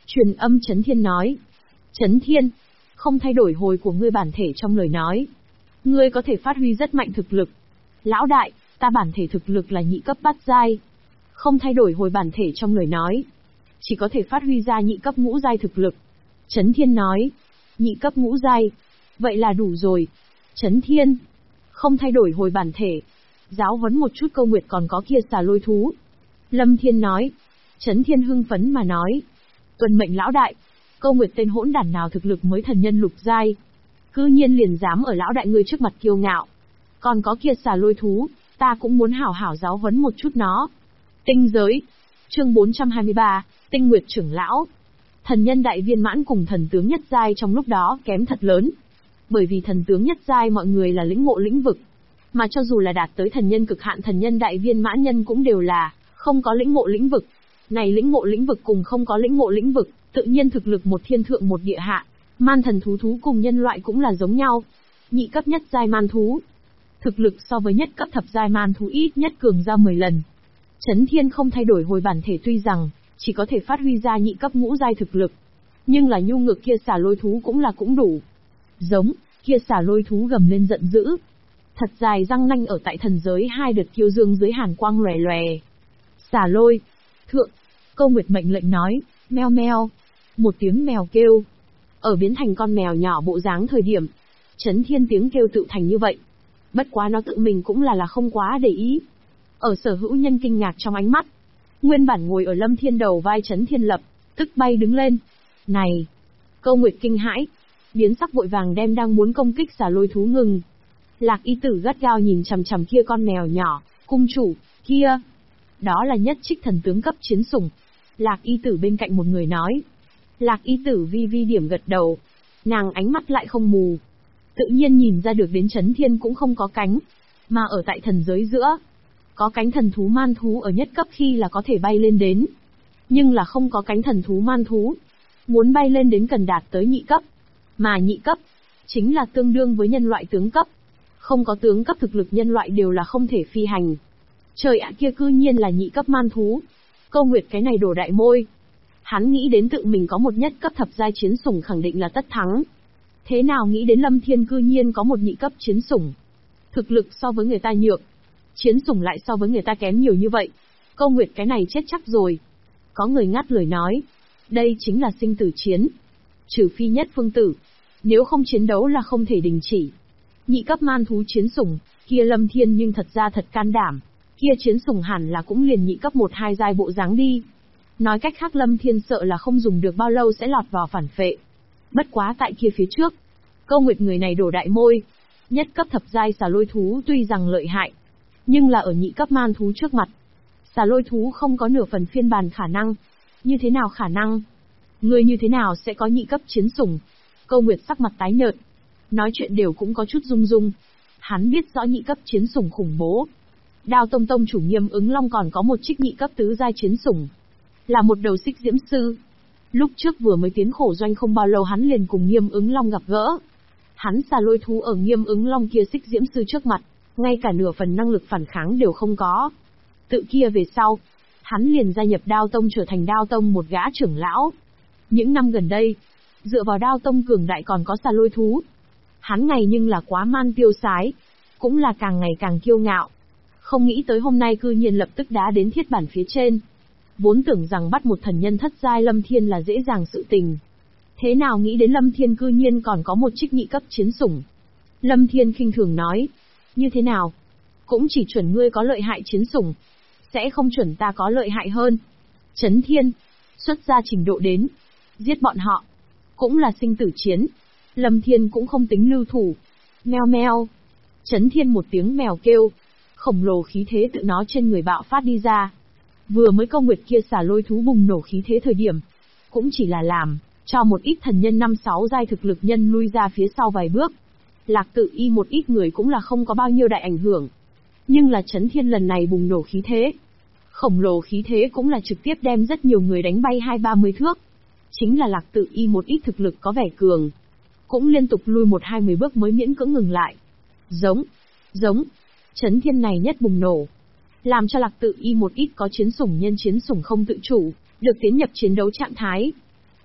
Truyền âm Chấn Thiên nói. Chấn Thiên, không thay đổi hồi của ngươi bản thể trong lời nói. Ngươi có thể phát huy rất mạnh thực lực. Lão đại, ta bản thể thực lực là nhị cấp bát giai. Không thay đổi hồi bản thể trong lời nói. Chỉ có thể phát huy ra nhị cấp ngũ giai thực lực. Chấn Thiên nói. Nhị cấp ngũ giai. Vậy là đủ rồi. Chấn Thiên, không thay đổi hồi bản thể. Giáo huấn một chút Câu Nguyệt còn có kia xà lôi thú. Lâm Thiên nói. Chấn Thiên hưng phấn mà nói. Tuân mệnh lão đại. Câu Nguyệt tên hỗn đản nào thực lực mới thần nhân lục giai. Cư nhiên liền dám ở lão đại ngươi trước mặt kiêu ngạo. Còn có kia xà lôi thú, ta cũng muốn hảo hảo giáo huấn một chút nó. Tinh giới. Chương 423, Tinh Nguyệt trưởng lão. Thần nhân đại viên mãn cùng thần tướng nhất giai trong lúc đó kém thật lớn. Bởi vì thần tướng nhất giai mọi người là lĩnh ngộ lĩnh vực. Mà cho dù là đạt tới thần nhân cực hạn thần nhân đại viên mãn nhân cũng đều là không có lĩnh ngộ lĩnh vực. Này lĩnh ngộ lĩnh vực cùng không có lĩnh ngộ lĩnh vực, tự nhiên thực lực một thiên thượng một địa hạ. Man thần thú cùng nhân loại cũng là giống nhau. Nhị cấp nhất giai man thú, thực lực so với nhất cấp thập giai man thú ít nhất cường ra 10 lần. Chấn Thiên không thay đổi hồi bản thể tuy rằng chỉ có thể phát huy ra nhị cấp ngũ giai thực lực, nhưng là nhu ngược kia xà lôi thú cũng đủ. Giống, kia xà lôi thú gầm lên giận dữ. Thật dài răng nanh ở tại thần giới hai đợt kiêu dương dưới hàn quang lòe lòe. Xà lôi, thượng, Câu Nguyệt mệnh lệnh nói, meo meo. Một tiếng mèo kêu. Ở biến thành con mèo nhỏ bộ dáng thời điểm, Chấn Thiên tiếng kêu tự thành như vậy. Bất quá nó tự mình cũng là không quá để ý. Ở sở hữu nhân kinh ngạc trong ánh mắt, nguyên bản ngồi ở Lâm Thiên đầu vai Chấn Thiên lập tức bay đứng lên. Này! Câu Nguyệt kinh hãi, biến sắc vội vàng đem đang muốn công kích xà lôi thú ngừng. Lạc Y Tử gắt gao nhìn chằm chằm kia con mèo nhỏ, cung chủ, kia. Đó là nhất trích thần tướng cấp chiến sủng. Lạc Y Tử bên cạnh một người nói. Lạc Y Tử vi vi điểm gật đầu. Nàng ánh mắt lại không mù. Tự nhiên nhìn ra được đến Chấn Thiên cũng không có cánh. Mà ở tại thần giới giữa, có cánh thần thú man thú ở nhất cấp khi là có thể bay lên đến. Nhưng là không có cánh thần thú man thú. Muốn bay lên đến cần đạt tới nhị cấp. Mà nhị cấp, chính là tương đương với nhân loại tướng cấp. Không có tướng cấp thực lực nhân loại đều là không thể phi hành. Trời ạ, kia cư nhiên là nhị cấp man thú. Câu Nguyệt cái này đổ đại môi. Hắn nghĩ đến tự mình có một nhất cấp thập giai chiến sủng khẳng định là tất thắng. Thế nào nghĩ đến Lâm Thiên cư nhiên có một nhị cấp chiến sủng. Thực lực so với người ta nhược, chiến sủng lại so với người ta kém nhiều như vậy. Câu Nguyệt cái này chết chắc rồi. Có người ngắt lời nói. Đây chính là sinh tử chiến. Trừ phi nhất phương tử. Nếu không chiến đấu là không thể đình chỉ. Nhị cấp man thú chiến sủng, kia Lâm Thiên nhưng thật ra thật can đảm. Kia chiến sủng hẳn là cũng liền nhị cấp 1-2 giai bộ dáng đi. Nói cách khác Lâm Thiên sợ là không dùng được bao lâu sẽ lọt vào phản phệ. Bất quá tại kia phía trước, Câu Nguyệt người này đổ đại môi. Nhất cấp thập giai xà lôi thú tuy rằng lợi hại, nhưng là ở nhị cấp man thú trước mặt, xà lôi thú không có nửa phần phiên bản khả năng. Như thế nào khả năng? Người như thế nào sẽ có nhị cấp chiến sủng? Câu Nguyệt sắc mặt tái nhợt, nói chuyện đều cũng có chút rung rung. Hắn biết rõ nhị cấp chiến sủng khủng bố. Đao Tông Tông chủ Nghiêm Ứng Long còn có một trích nhị cấp tứ giai chiến sủng, là một đầu xích diễm sư. Lúc trước vừa mới tiến khổ doanh không bao lâu hắn liền cùng Nghiêm Ứng Long gặp gỡ. Hắn xà lôi thú ở Nghiêm Ứng Long kia xích diễm sư trước mặt, ngay cả nửa phần năng lực phản kháng đều không có. Tự kia về sau, hắn liền gia nhập Đao Tông trở thành Đao Tông một gã trưởng lão. Những năm gần đây, dựa vào Đao Tông cường đại còn có xà lôi thú, hắn ngày nhưng là quá man tiêu sái, cũng là càng ngày càng kiêu ngạo. Không nghĩ tới hôm nay cư nhiên lập tức đá đến thiết bản phía trên. Vốn tưởng rằng bắt một thần nhân thất giai Lâm Thiên là dễ dàng sự tình. Thế nào nghĩ đến Lâm Thiên cư nhiên còn có một trích nhị cấp chiến sủng. Lâm Thiên khinh thường nói. Như thế nào? Cũng chỉ chuẩn ngươi có lợi hại chiến sủng, sẽ không chuẩn ta có lợi hại hơn. Chấn Thiên, xuất ra trình độ đến, giết bọn họ. Cũng là sinh tử chiến. Lâm Thiên cũng không tính lưu thủ. Meo meo. Chấn Thiên một tiếng mèo kêu. Khổng lồ khí thế tự nó trên người bạo phát đi ra. Vừa mới Câu Nguyệt kia xả lôi thú bùng nổ khí thế thời điểm, cũng chỉ là làm cho một ít thần nhân 5-6 giai thực lực nhân lui ra phía sau vài bước. Lạc Tự Y một ít người cũng là không có bao nhiêu đại ảnh hưởng. Nhưng là Chấn Thiên lần này bùng nổ khí thế. Khổng lồ khí thế cũng là trực tiếp đem rất nhiều người đánh bay 20-30 thước. Chính là Lạc Tự Y một ít thực lực có vẻ cường, cũng liên tục lui 1-20 bước mới miễn cưỡng ngừng lại. Giống. Chấn Thiên này nhất bùng nổ, làm cho Lạc Tự Y một ít có chiến sủng nhân chiến sủng không tự chủ, được tiến nhập chiến đấu trạng thái.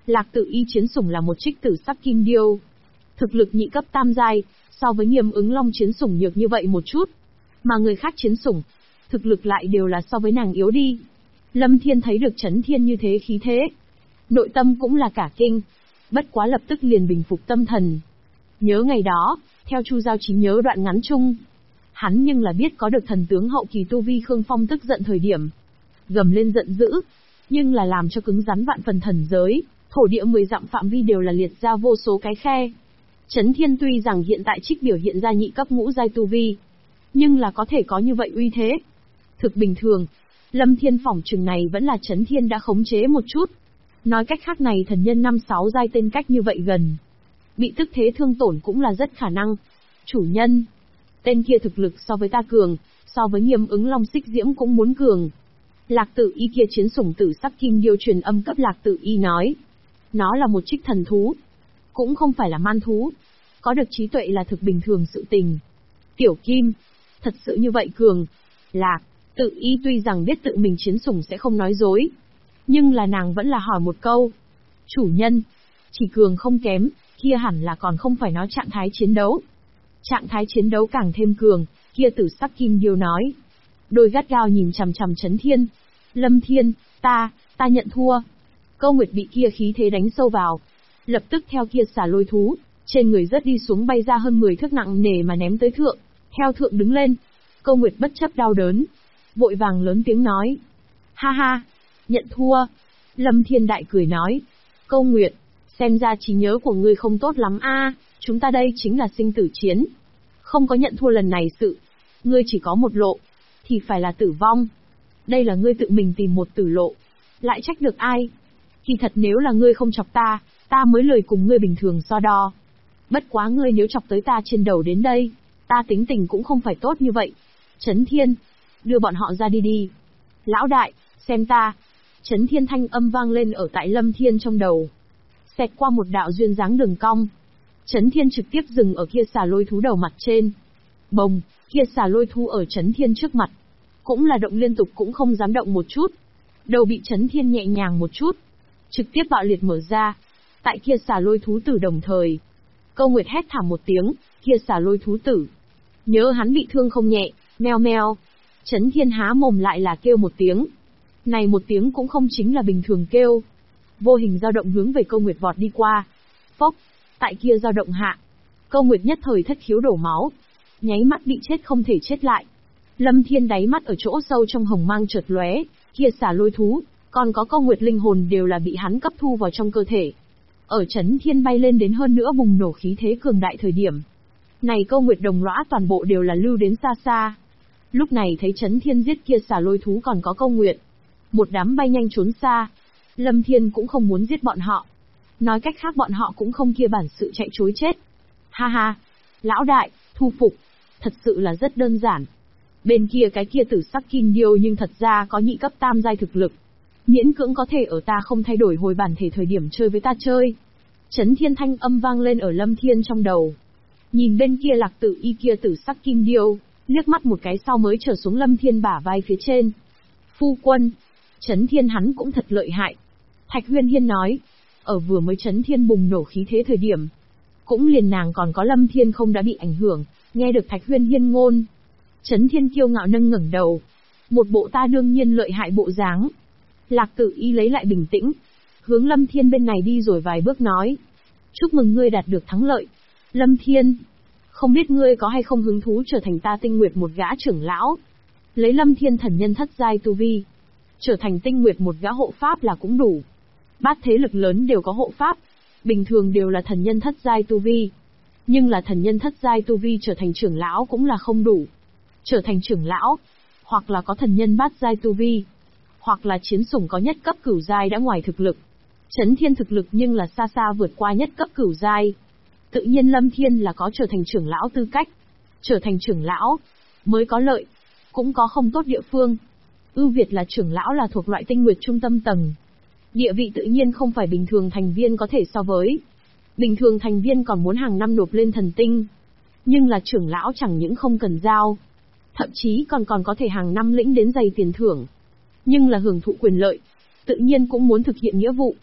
Lạc Tự Y chiến sủng là một trích tử sắc kim điêu. Thực lực nhị cấp tam giai, so với Nghiêm Ứng Long chiến sủng nhược như vậy một chút. Mà người khác chiến sủng, thực lực lại đều là so với nàng yếu đi. Lâm Thiên thấy được Chấn Thiên như thế khí thế. Nội tâm cũng là cả kinh. Bất quá lập tức liền bình phục tâm thần. Nhớ ngày đó, theo Chu Giao trí nhớ đoạn ngắn chung. Hắn nhưng là biết có được thần tướng hậu kỳ tu vi Khương Phong tức giận thời điểm. Gầm lên giận dữ, nhưng là làm cho cứng rắn vạn phần thần giới, thổ địa 10 dặm phạm vi đều là liệt ra vô số cái khe. Chấn Thiên tuy rằng hiện tại trích biểu hiện ra nhị cấp ngũ giai tu vi, nhưng là có thể có như vậy uy thế. Thực bình thường, Lâm Thiên phỏng chừng này vẫn là Chấn Thiên đã khống chế một chút. Nói cách khác này thần nhân 5-6 giai tên cách như vậy gần. Bị tức thế thương tổn cũng là rất khả năng. Chủ nhân, tên kia thực lực so với ta cường, so với Nghiêm Ứng Long Xích Diễm cũng muốn cường. Lạc Tự Y kia chiến sủng tử sắc kim điêu truyền âm cấp Lạc Tự Y nói. Nó là một trích thần thú, cũng không phải là man thú. Có được trí tuệ là thực bình thường sự tình. Tiểu Kim, thật sự như vậy cường. Lạc Tự Y tuy rằng biết tự mình chiến sủng sẽ không nói dối, nhưng là nàng vẫn là hỏi một câu. Chủ nhân, chỉ cường không kém, kia hẳn là còn không phải nói trạng thái chiến đấu. Trạng thái chiến đấu càng thêm cường, kia tử sắc kim điêu nói. Đôi gắt gao nhìn chằm chằm Chấn Thiên. Lâm Thiên, ta nhận thua. Câu Nguyệt bị kia khí thế đánh sâu vào. Lập tức theo kia xả lôi thú, trên người rớt đi xuống bay ra hơn 10 thước nặng nề mà ném tới thượng. Theo thượng đứng lên. Câu Nguyệt bất chấp đau đớn, vội vàng lớn tiếng nói. Ha ha, nhận thua. Lâm Thiên đại cười nói. Câu Nguyệt, xem ra trí nhớ của ngươi không tốt lắm a. Chúng ta đây chính là sinh tử chiến. Không có nhận thua lần này sự. Ngươi chỉ có một lộ, thì phải là tử vong. Đây là ngươi tự mình tìm một tử lộ. Lại trách được ai? Kỳ thật nếu là ngươi không chọc ta mới lười cùng ngươi bình thường so đo. Bất quá ngươi nếu chọc tới ta trên đầu đến đây, ta tính tình cũng không phải tốt như vậy. Chấn Thiên, đưa bọn họ ra đi đi. Lão đại, xem ta. Chấn Thiên thanh âm vang lên ở tại Lâm Thiên trong đầu. Xẹt qua một đạo duyên dáng đường cong. Chấn Thiên trực tiếp dừng ở kia xà lôi thú đầu mặt trên. Bồng, kia xà lôi thú ở Chấn Thiên trước mặt. Cũng là động liên tục cũng không dám động một chút. Đầu bị Chấn Thiên nhẹ nhàng một chút. Trực tiếp bạo liệt mở ra. Tại kia xà lôi thú tử đồng thời. Câu Nguyệt hét thảm một tiếng, kia xà lôi thú tử. Nhớ hắn bị thương không nhẹ, meo meo. Chấn Thiên há mồm lại là kêu một tiếng. Này một tiếng cũng không chính là bình thường kêu. Vô hình dao động hướng về Câu Nguyệt vọt đi qua. Phốc, tại kia dao động hạ. Câu Nguyệt nhất thời thất khiếu đổ máu. Nháy mắt bị chết không thể chết lại. Lâm Thiên đáy mắt ở chỗ sâu trong hồng mang chợt lóe, kia xả lôi thú, còn có Câu Nguyệt linh hồn đều là bị hắn cấp thu vào trong cơ thể. Ở Chấn Thiên bay lên đến hơn nữa bùng nổ khí thế cường đại thời điểm. Này Câu Nguyệt đồng lõa toàn bộ đều là lưu đến xa xa. Lúc này thấy Chấn Thiên giết kia xả lôi thú còn có Câu Nguyệt. Một đám bay nhanh trốn xa. Lâm Thiên cũng không muốn giết bọn họ. Nói cách khác bọn họ cũng không kia bản sự chạy trối chết. Ha ha, lão đại, thu phục. Thật sự là rất đơn giản. Bên kia cái kia tử sắc kim điêu nhưng thật ra có nhị cấp tam giai thực lực. Miễn cưỡng có thể ở ta không thay đổi hồi bản thể thời điểm chơi với ta chơi. Chấn Thiên thanh âm vang lên ở Lâm Thiên trong đầu. Nhìn bên kia Lạc Tự Y kia tử sắc kim điêu, liếc mắt một cái sau mới trở xuống Lâm Thiên bả vai phía trên. Phu quân, Chấn Thiên hắn cũng thật lợi hại. Thạch Huyên Hiên nói, ở vừa mới Chấn Thiên bùng nổ khí thế thời điểm. Cũng liền nàng còn có Lâm Thiên không đã bị ảnh hưởng, nghe được Thạch Huyên Hiên ngôn. Chấn Thiên kiêu ngạo nâng ngẩng đầu. Một bộ ta đương nhiên lợi hại bộ dáng. Lạc Tự Y lấy lại bình tĩnh. Hướng Lâm Thiên bên này đi rồi vài bước nói. Chúc mừng ngươi đạt được thắng lợi. Lâm Thiên, không biết ngươi có hay không hứng thú trở thành ta Tinh Nguyệt một gã trưởng lão. Lấy Lâm Thiên thần nhân thất giai tu vi. Trở thành Tinh Nguyệt một gã hộ pháp là cũng đủ. Bát thế lực lớn đều có hộ pháp. Bình thường đều là thần nhân thất giai tu vi. Nhưng là thần nhân thất giai tu vi trở thành trưởng lão cũng là không đủ. Trở thành trưởng lão, hoặc là có thần nhân bát giai tu vi, hoặc là chiến sủng có nhất cấp cửu giai đã ngoài thực lực. Chấn Thiên thực lực nhưng là xa xa vượt qua nhất cấp cửu giai. Tự nhiên Lâm Thiên là có trở thành trưởng lão tư cách. Trở thành trưởng lão, mới có lợi, cũng có không tốt địa phương. Ưu việt là trưởng lão là thuộc loại Tinh Nguyệt trung tâm tầng. Địa vị tự nhiên không phải bình thường thành viên có thể so với. Bình thường thành viên còn muốn hàng năm nộp lên thần tinh. Nhưng là trưởng lão chẳng những không cần giao. Thậm chí còn có thể hàng năm lĩnh đến dày tiền thưởng. Nhưng là hưởng thụ quyền lợi. Tự nhiên cũng muốn thực hiện nghĩa vụ.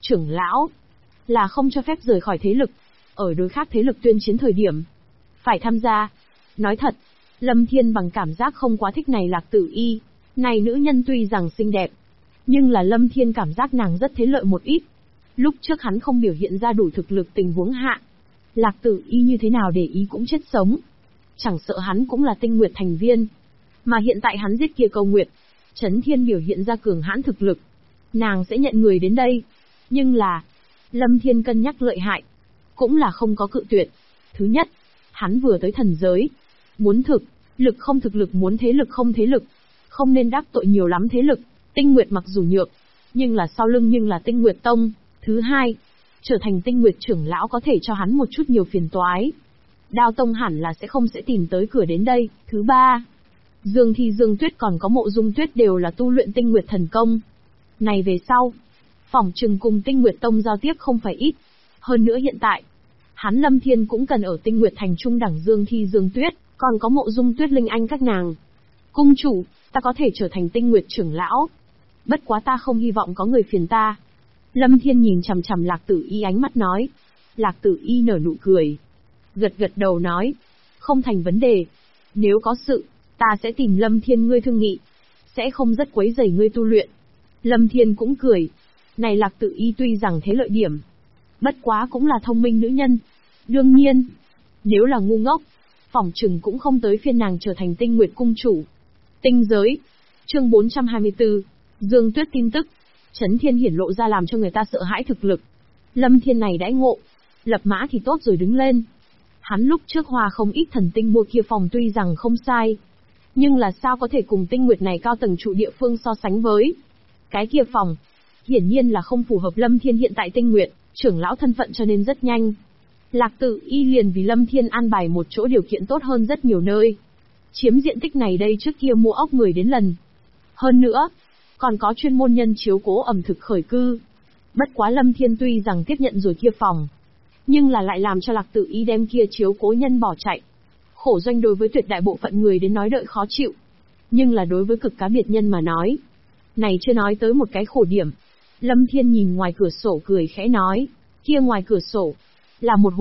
trưởng lão là không cho phép rời khỏi thế lực, ở đối khác thế lực tuyên chiến thời điểm phải tham gia. Nói thật, Lâm Thiên bằng cảm giác không quá thích này Lạc Tử Y. Này nữ nhân tuy rằng xinh đẹp, nhưng là Lâm Thiên cảm giác nàng rất thế lợi một ít. Lúc trước hắn không biểu hiện ra đủ thực lực tình huống hạ, Lạc Tử Y như thế nào để ý cũng chết sống. Chẳng sợ hắn cũng là Tinh Nguyệt thành viên. Mà hiện tại hắn giết kia Câu Nguyệt, Chấn Thiên biểu hiện ra cường hãn thực lực, nàng sẽ nhận người đến đây. Nhưng là, Lâm Thiên cân nhắc lợi hại, cũng là không có cự tuyệt. Thứ nhất, hắn vừa tới thần giới, muốn thực lực không thực lực, muốn thế lực không thế lực, không nên đắc tội nhiều lắm thế lực. Tinh Nguyệt mặc dù nhược, nhưng là sau lưng nhưng là Tinh Nguyệt Tông. Thứ hai, trở thành Tinh Nguyệt trưởng lão có thể cho hắn một chút nhiều phiền toái. Đao Tông hẳn là sẽ tìm tới cửa đến đây. Thứ ba, Dương Thi Dương Tuyết còn có Mộ Dung Tuyết đều là tu luyện Tinh Nguyệt thần công. Này về sau, phỏng chừng cùng Tinh Nguyệt Tông giao tiếp không phải ít. Hơn nữa hiện tại, hắn Lâm Thiên cũng cần ở Tinh Nguyệt thành trung đẳng Dương Thi Dương Tuyết, còn có Mộ Dung Tuyết Linh Anh các nàng. Cung chủ, ta có thể trở thành Tinh Nguyệt trưởng lão. Bất quá ta không hy vọng có người phiền ta. Lâm Thiên nhìn chằm chằm Lạc Tử Y ánh mắt nói. Lạc Tử Y nở nụ cười, gật gật đầu nói, không thành vấn đề. Nếu có sự, ta sẽ tìm Lâm Thiên ngươi thương nghị, sẽ không rất quấy rầy ngươi tu luyện. Lâm Thiên cũng cười. Này Lạc Tử Y tuy rằng thế lợi điểm, bất quá cũng là thông minh nữ nhân. Đương nhiên, nếu là ngu ngốc, phỏng chừng cũng không tới phiên nàng trở thành Tinh Nguyệt cung chủ. Tinh giới, chương 424, Dương Tuyết tin tức. Chấn Thiên hiển lộ ra làm cho người ta sợ hãi thực lực. Lâm Thiên này đãi ngộ, lập mã thì tốt rồi đứng lên. Hắn lúc trước hoa không ít thần tinh mua kia phòng tuy rằng không sai, nhưng là sao có thể cùng Tinh Nguyệt này cao tầng trụ địa phương so sánh với. Cái kia phòng, hiển nhiên là không phù hợp Lâm Thiên hiện tại Tinh Nguyệt trưởng lão thân phận, cho nên rất nhanh Lạc Tử Y liền vì Lâm Thiên an bài một chỗ điều kiện tốt hơn rất nhiều nơi. Chiếm diện tích này đây trước kia mua ốc người đến lần. Hơn nữa, còn có chuyên môn nhân chiếu cố ẩm thực khởi cư. Bất quá Lâm Thiên tuy rằng tiếp nhận rồi kia phòng, nhưng là lại làm cho Lạc Tử Y đem kia chiếu cố nhân bỏ chạy. Khổ doanh đối với tuyệt đại bộ phận người đến nói đợi khó chịu, nhưng là đối với cực cá biệt nhân mà nói, này chưa nói tới một cái khổ điểm. Lâm Thiên nhìn ngoài cửa sổ cười khẽ nói, kia ngoài cửa sổ là một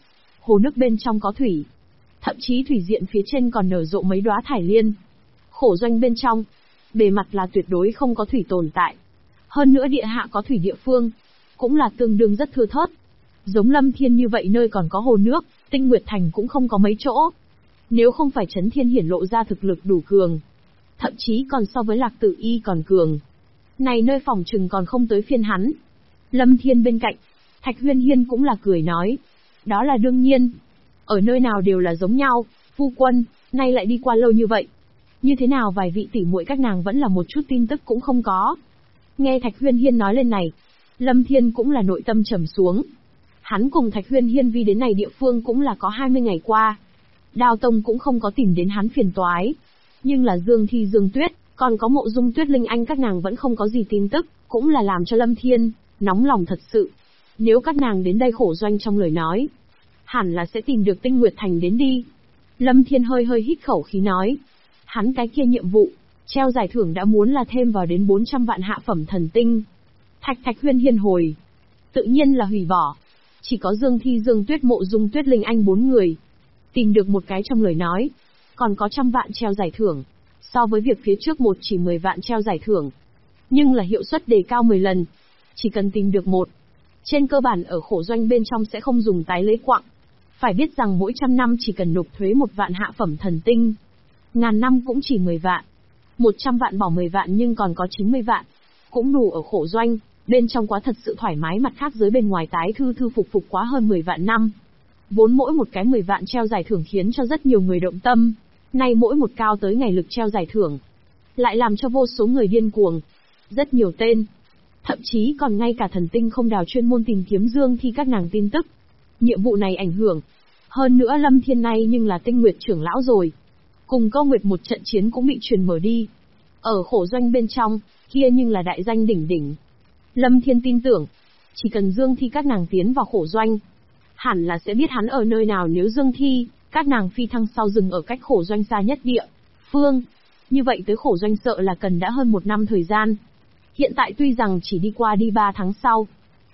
hồ nước bên trong có thủy, thậm chí thủy diện phía trên còn nở rộ mấy đóa thải liên. Khổ doanh bên trong, bề mặt là tuyệt đối không có thủy tồn tại. Hơn nữa địa hạ có thủy địa phương, cũng là tương đương rất thưa thớt. Giống Lâm Thiên như vậy nơi còn có hồ nước, Tinh Nguyệt thành cũng không có mấy chỗ. Nếu không phải Chấn Thiên hiển lộ ra thực lực đủ cường, thậm chí còn so với Lạc Tử Y còn cường, này nơi phòng trừng còn không tới phiên hắn. Lâm Thiên bên cạnh, Thạch Huyên Hiên cũng là cười nói, đó là đương nhiên, ở nơi nào đều là giống nhau. Phu quân, nay lại đi qua lâu như vậy, như thế nào vài vị tỷ muội các nàng vẫn là một chút tin tức cũng không có. Nghe Thạch Huyên Hiên nói lên này, Lâm Thiên cũng là nội tâm trầm xuống. Hắn cùng Thạch Huyên Hiên vi đến này địa phương cũng là có 20 ngày qua. Đao Tông cũng không có tìm đến hắn phiền toái. Nhưng là Dương Thi Dương Tuyết, còn có Mộ Dung Tuyết Linh Anh các nàng vẫn không có gì tin tức, cũng là làm cho Lâm Thiên nóng lòng thật sự. Nếu các nàng đến đây khổ doanh trong lời nói, hẳn là sẽ tìm được Tinh Nguyệt thành đến đi. Lâm Thiên hơi hít khẩu khí nói. Hắn cái kia nhiệm vụ, treo giải thưởng đã muốn là thêm vào đến 400 vạn hạ phẩm thần tinh. Thạch Huyên Hiên hồi, tự nhiên là hủy bỏ. Chỉ có Dương Thi Dương Tuyết Mộ Dung Tuyết Linh Anh 4 người tìm được một cái trong lời nói, còn có 100 vạn treo giải thưởng. So với việc phía trước một chỉ 10 vạn treo giải thưởng, nhưng là hiệu suất đề cao 10 lần. Chỉ cần tìm được một, trên cơ bản ở khổ doanh bên trong sẽ không dùng tái lấy quặng. Phải biết rằng mỗi 100 năm chỉ cần nộp thuế 1 vạn hạ phẩm thần tinh, 1000 năm cũng chỉ 10 vạn. 100 vạn bỏ 10 vạn nhưng còn có 90 vạn. Cũng đủ ở khổ doanh, bên trong quá thật sự thoải mái, mặt khác dưới bên ngoài tái thư phục quá hơn 10 vạn năm. Vốn mỗi một cái 10 vạn treo giải thưởng khiến cho rất nhiều người động tâm. Nay mỗi một cao tới ngày lực treo giải thưởng, lại làm cho vô số người điên cuồng. Rất nhiều tên, thậm chí còn ngay cả thần tinh không đào chuyên môn tìm kiếm Dương Thi các nàng tin tức. Nhiệm vụ này ảnh hưởng. Hơn nữa Lâm Thiên nay nhưng là Tinh Nguyệt trưởng lão rồi. Cùng Câu Nguyệt một trận chiến cũng bị truyền mở đi. Ở khổ doanh bên trong, kia nhưng là đại danh đỉnh đỉnh. Lâm Thiên tin tưởng, chỉ cần Dương Thi các nàng tiến vào khổ doanh, hẳn là sẽ biết hắn ở nơi nào. Nếu Dương Thi các nàng phi thăng sau dừng ở cách khổ doanh xa nhất địa phương, như vậy tới khổ doanh sợ là cần đã hơn 1 năm thời gian. Hiện tại tuy rằng chỉ đi 3 tháng sau,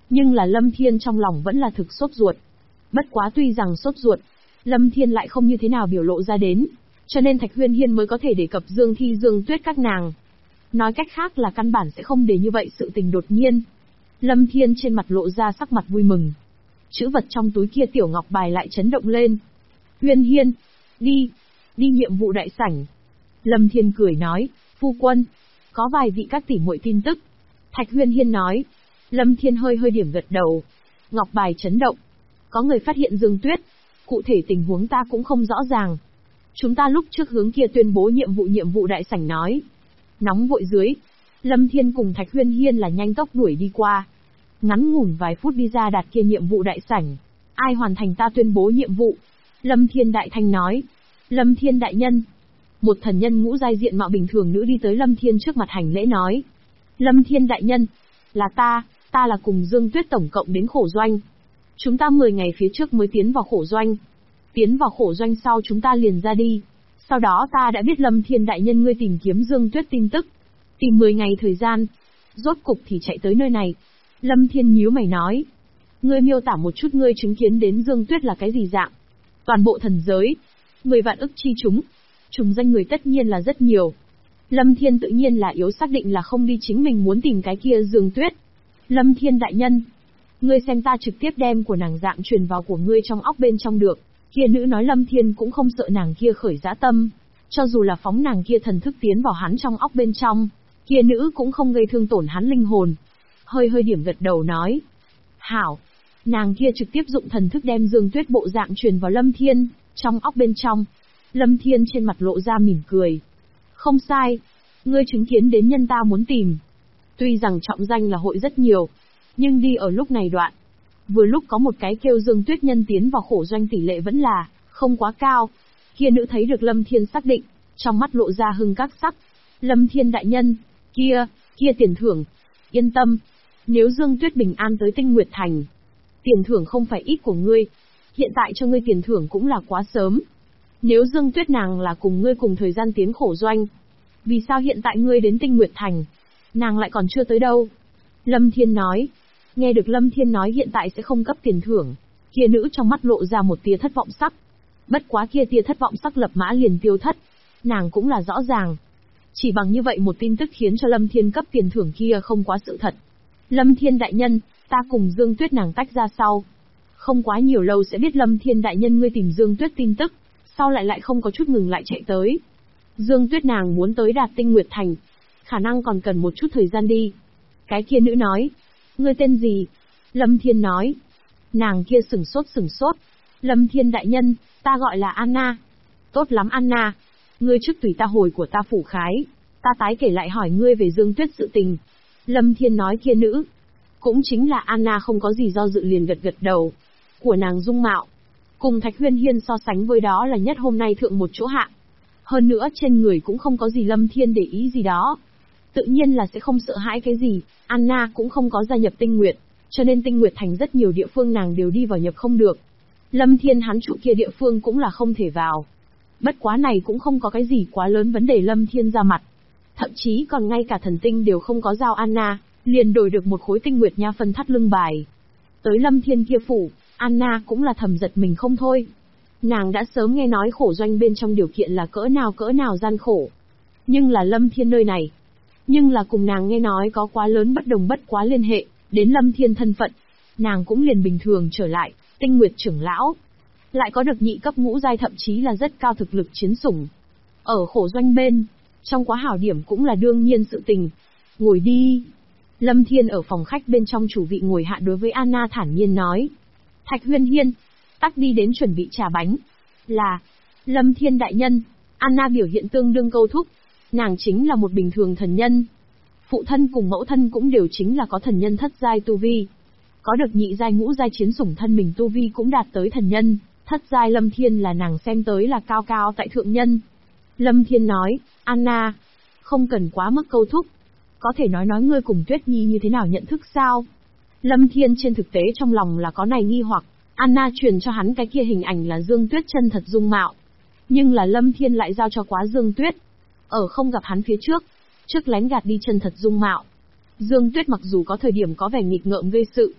Nhưng là Lâm Thiên trong lòng vẫn là thực sốt ruột. Bất quá tuy rằng sốt ruột, Lâm Thiên lại không như thế nào biểu lộ ra đến, cho nên Thạch Huyên Hiên mới có thể đề cập Dương Thi Dương Tuyết các nàng. Nói cách khác là căn bản sẽ không để như vậy sự tình đột nhiên. Lâm Thiên trên mặt lộ ra sắc mặt vui mừng. Chữ vật trong túi kia tiểu ngọc bài lại chấn động lên. Huyên Hiên, đi nhiệm vụ đại sảnh. Lâm Thiên cười nói, phu quân, có vài vị các tỷ muội tin tức. Thạch Huyên Hiên nói. Lâm Thiên hơi điểm gật đầu. Ngọc bài chấn động. Có người phát hiện Dương Tuyết. Cụ thể tình huống ta cũng không rõ ràng. Chúng ta lúc trước hướng kia tuyên bố nhiệm vụ đại sảnh nói. Nóng vội dưới. Lâm Thiên cùng Thạch Huyên Hiên là nhanh tốc đuổi đi qua. Ngắn ngủn vài phút đi ra đạt kia nhiệm vụ đại sảnh. Ai hoàn thành ta tuyên bố nhiệm vụ? Lâm Thiên đại thanh nói. Lâm Thiên đại nhân. Một thần nhân ngũ giai diện mạo bình thường nữ đi tới Lâm Thiên trước mặt hành lễ nói. Lâm Thiên đại nhân. Là ta là cùng Dương Tuyết tổng cộng đến khổ doanh. Chúng ta 10 ngày phía trước mới tiến vào khổ doanh. Tiến vào khổ doanh sau chúng ta liền ra đi. Sau đó ta đã biết Lâm Thiên đại nhân ngươi tìm kiếm Dương Tuyết tin tức. Tìm 10 ngày thời gian. Rốt cục thì chạy tới nơi này. Lâm Thiên nhíu mày nói. Ngươi miêu tả một chút ngươi chứng kiến đến Dương Tuyết là cái gì dạng. Toàn bộ thần giới. 10 vạn ức chi chúng. Trùng danh người tất nhiên là rất nhiều. Lâm Thiên tự nhiên là yếu xác định là không đi chính mình muốn tìm cái kia Dương Tuyết. Lâm Thiên đại nhân. Ngươi xem ta trực tiếp đem của nàng dạng truyền vào của ngươi trong óc bên trong được. Kia nữ nói Lâm Thiên cũng không sợ nàng kia khởi dã tâm. Cho dù là phóng nàng kia thần thức tiến vào hắn trong óc bên trong. Kia nữ cũng không gây thương tổn hắn linh hồn. Hơi điểm gật đầu nói. Hảo. Nàng kia trực tiếp dụng thần thức đem Dương Tuyết bộ dạng truyền vào Lâm Thiên, trong óc bên trong. Lâm Thiên trên mặt lộ ra mỉm cười. Không sai. Ngươi chứng kiến đến nhân ta muốn tìm. Tuy rằng trọng danh là hội rất nhiều. Nhưng đi ở lúc này đoạn. Vừa lúc có một cái kêu Dương Tuyết nhân tiến vào khổ doanh tỷ lệ vẫn là không quá cao. Kia nữ thấy được Lâm Thiên xác định. Trong mắt lộ ra hưng các sắc. Lâm Thiên đại nhân. Kia tiền thưởng. Yên tâm. Nếu Dương Tuyết bình an tới Tinh Nguyệt Thành. Tiền thưởng không phải ít của ngươi. Hiện tại cho ngươi tiền thưởng cũng là quá sớm. Nếu Dương Tuyết nàng là cùng ngươi cùng thời gian tiến khổ doanh. Vì sao hiện tại ngươi đến Tinh Nguyệt Thành? Nàng lại còn chưa tới đâu. Lâm Thiên nói. Nghe được Lâm Thiên nói hiện tại sẽ không cấp tiền thưởng. Kia nữ trong mắt lộ ra một tia thất vọng sắc. Bất quá kia tia thất vọng sắc lập mã liền tiêu thất. Nàng cũng là rõ ràng. Chỉ bằng như vậy một tin tức khiến cho Lâm Thiên cấp tiền thưởng kia không quá sự thật. Lâm Thiên đại nhân, ta cùng Dương Tuyết nàng tách ra sau. Không quá nhiều lâu sẽ biết Lâm Thiên đại nhân ngươi tìm Dương Tuyết tin tức. Sau lại không có chút ngừng lại chạy tới. Dương Tuyết nàng muốn tới đạt Tinh Nguyệt Thành. Khả năng còn cần một chút thời gian đi. Cái kia nữ nói. Ngươi tên gì? Lâm Thiên nói. Nàng kia sửng sốt. Lâm Thiên đại nhân, ta gọi là Anna. Tốt lắm Anna. Ngươi trước tùy ta hồi của ta phủ khái. Ta tái kể lại hỏi ngươi về Dương Tuyết sự tình. Lâm Thiên nói kia nữ. Cũng chính là Anna không có gì do dự liền gật đầu. Của nàng dung mạo. Cùng Thạch Huyên Hiên so sánh với đó là nhất hôm nay thượng một chỗ hạng. Hơn nữa trên người cũng không có gì Lâm Thiên để ý gì đó. Tự nhiên là sẽ không sợ hãi cái gì. Anna cũng không có gia nhập Tinh Nguyệt. Cho nên Tinh Nguyệt Thành rất nhiều địa phương nàng đều đi vào nhập không được. Lâm Thiên hắn trụ kia địa phương cũng là không thể vào. Bất quá này cũng không có cái gì quá lớn vấn đề Lâm Thiên ra mặt. Thậm chí còn ngay cả thần tinh đều không có giao Anna, liền đổi được một khối tinh nguyệt nha phân thắt lưng bài. Tới Lâm Thiên kia phủ, Anna cũng là thầm giật mình không thôi. Nàng đã sớm nghe nói khổ doanh bên trong điều kiện là cỡ nào gian khổ. Nhưng là Lâm Thiên nơi này. Nhưng là cùng nàng nghe nói có quá lớn bất đồng bất quá liên hệ, đến Lâm Thiên thân phận. Nàng cũng liền bình thường trở lại, Tinh Nguyệt trưởng lão. Lại có được nhị cấp ngũ giai thậm chí là rất cao thực lực chiến sủng. Ở khổ doanh bên, trong quá hảo điểm cũng là đương nhiên sự tình. Ngồi đi. Lâm Thiên ở phòng khách bên trong chủ vị ngồi hạ đối với Anna thản nhiên nói. Thạch Huyên Hiên, tắc đi đến chuẩn bị trà bánh. Là, Lâm Thiên đại nhân, Anna biểu hiện tương đương câu thúc. Nàng chính là một bình thường thần nhân. Phụ thân cùng mẫu thân cũng đều chính là có thần nhân thất giai tu vi. Có được nhị giai ngũ giai chiến sủng thân mình tu vi cũng đạt tới thần nhân. Thất giai Lâm Thiên là nàng xem tới là cao tại thượng nhân. Lâm Thiên nói, Anna, không cần quá mức câu thúc. Có thể nói ngươi cùng Tuyết Nhi như thế nào nhận thức sao? Lâm Thiên trên thực tế trong lòng là có này nghi hoặc, Anna truyền cho hắn cái kia hình ảnh là Dương Tuyết chân thật dung mạo. Nhưng là Lâm Thiên lại giao cho quá Dương Tuyết. Ở không gặp hắn phía trước lén gạt đi chân thật dung mạo. Dương Tuyết mặc dù có thời điểm có vẻ nghịch ngợm gây sự,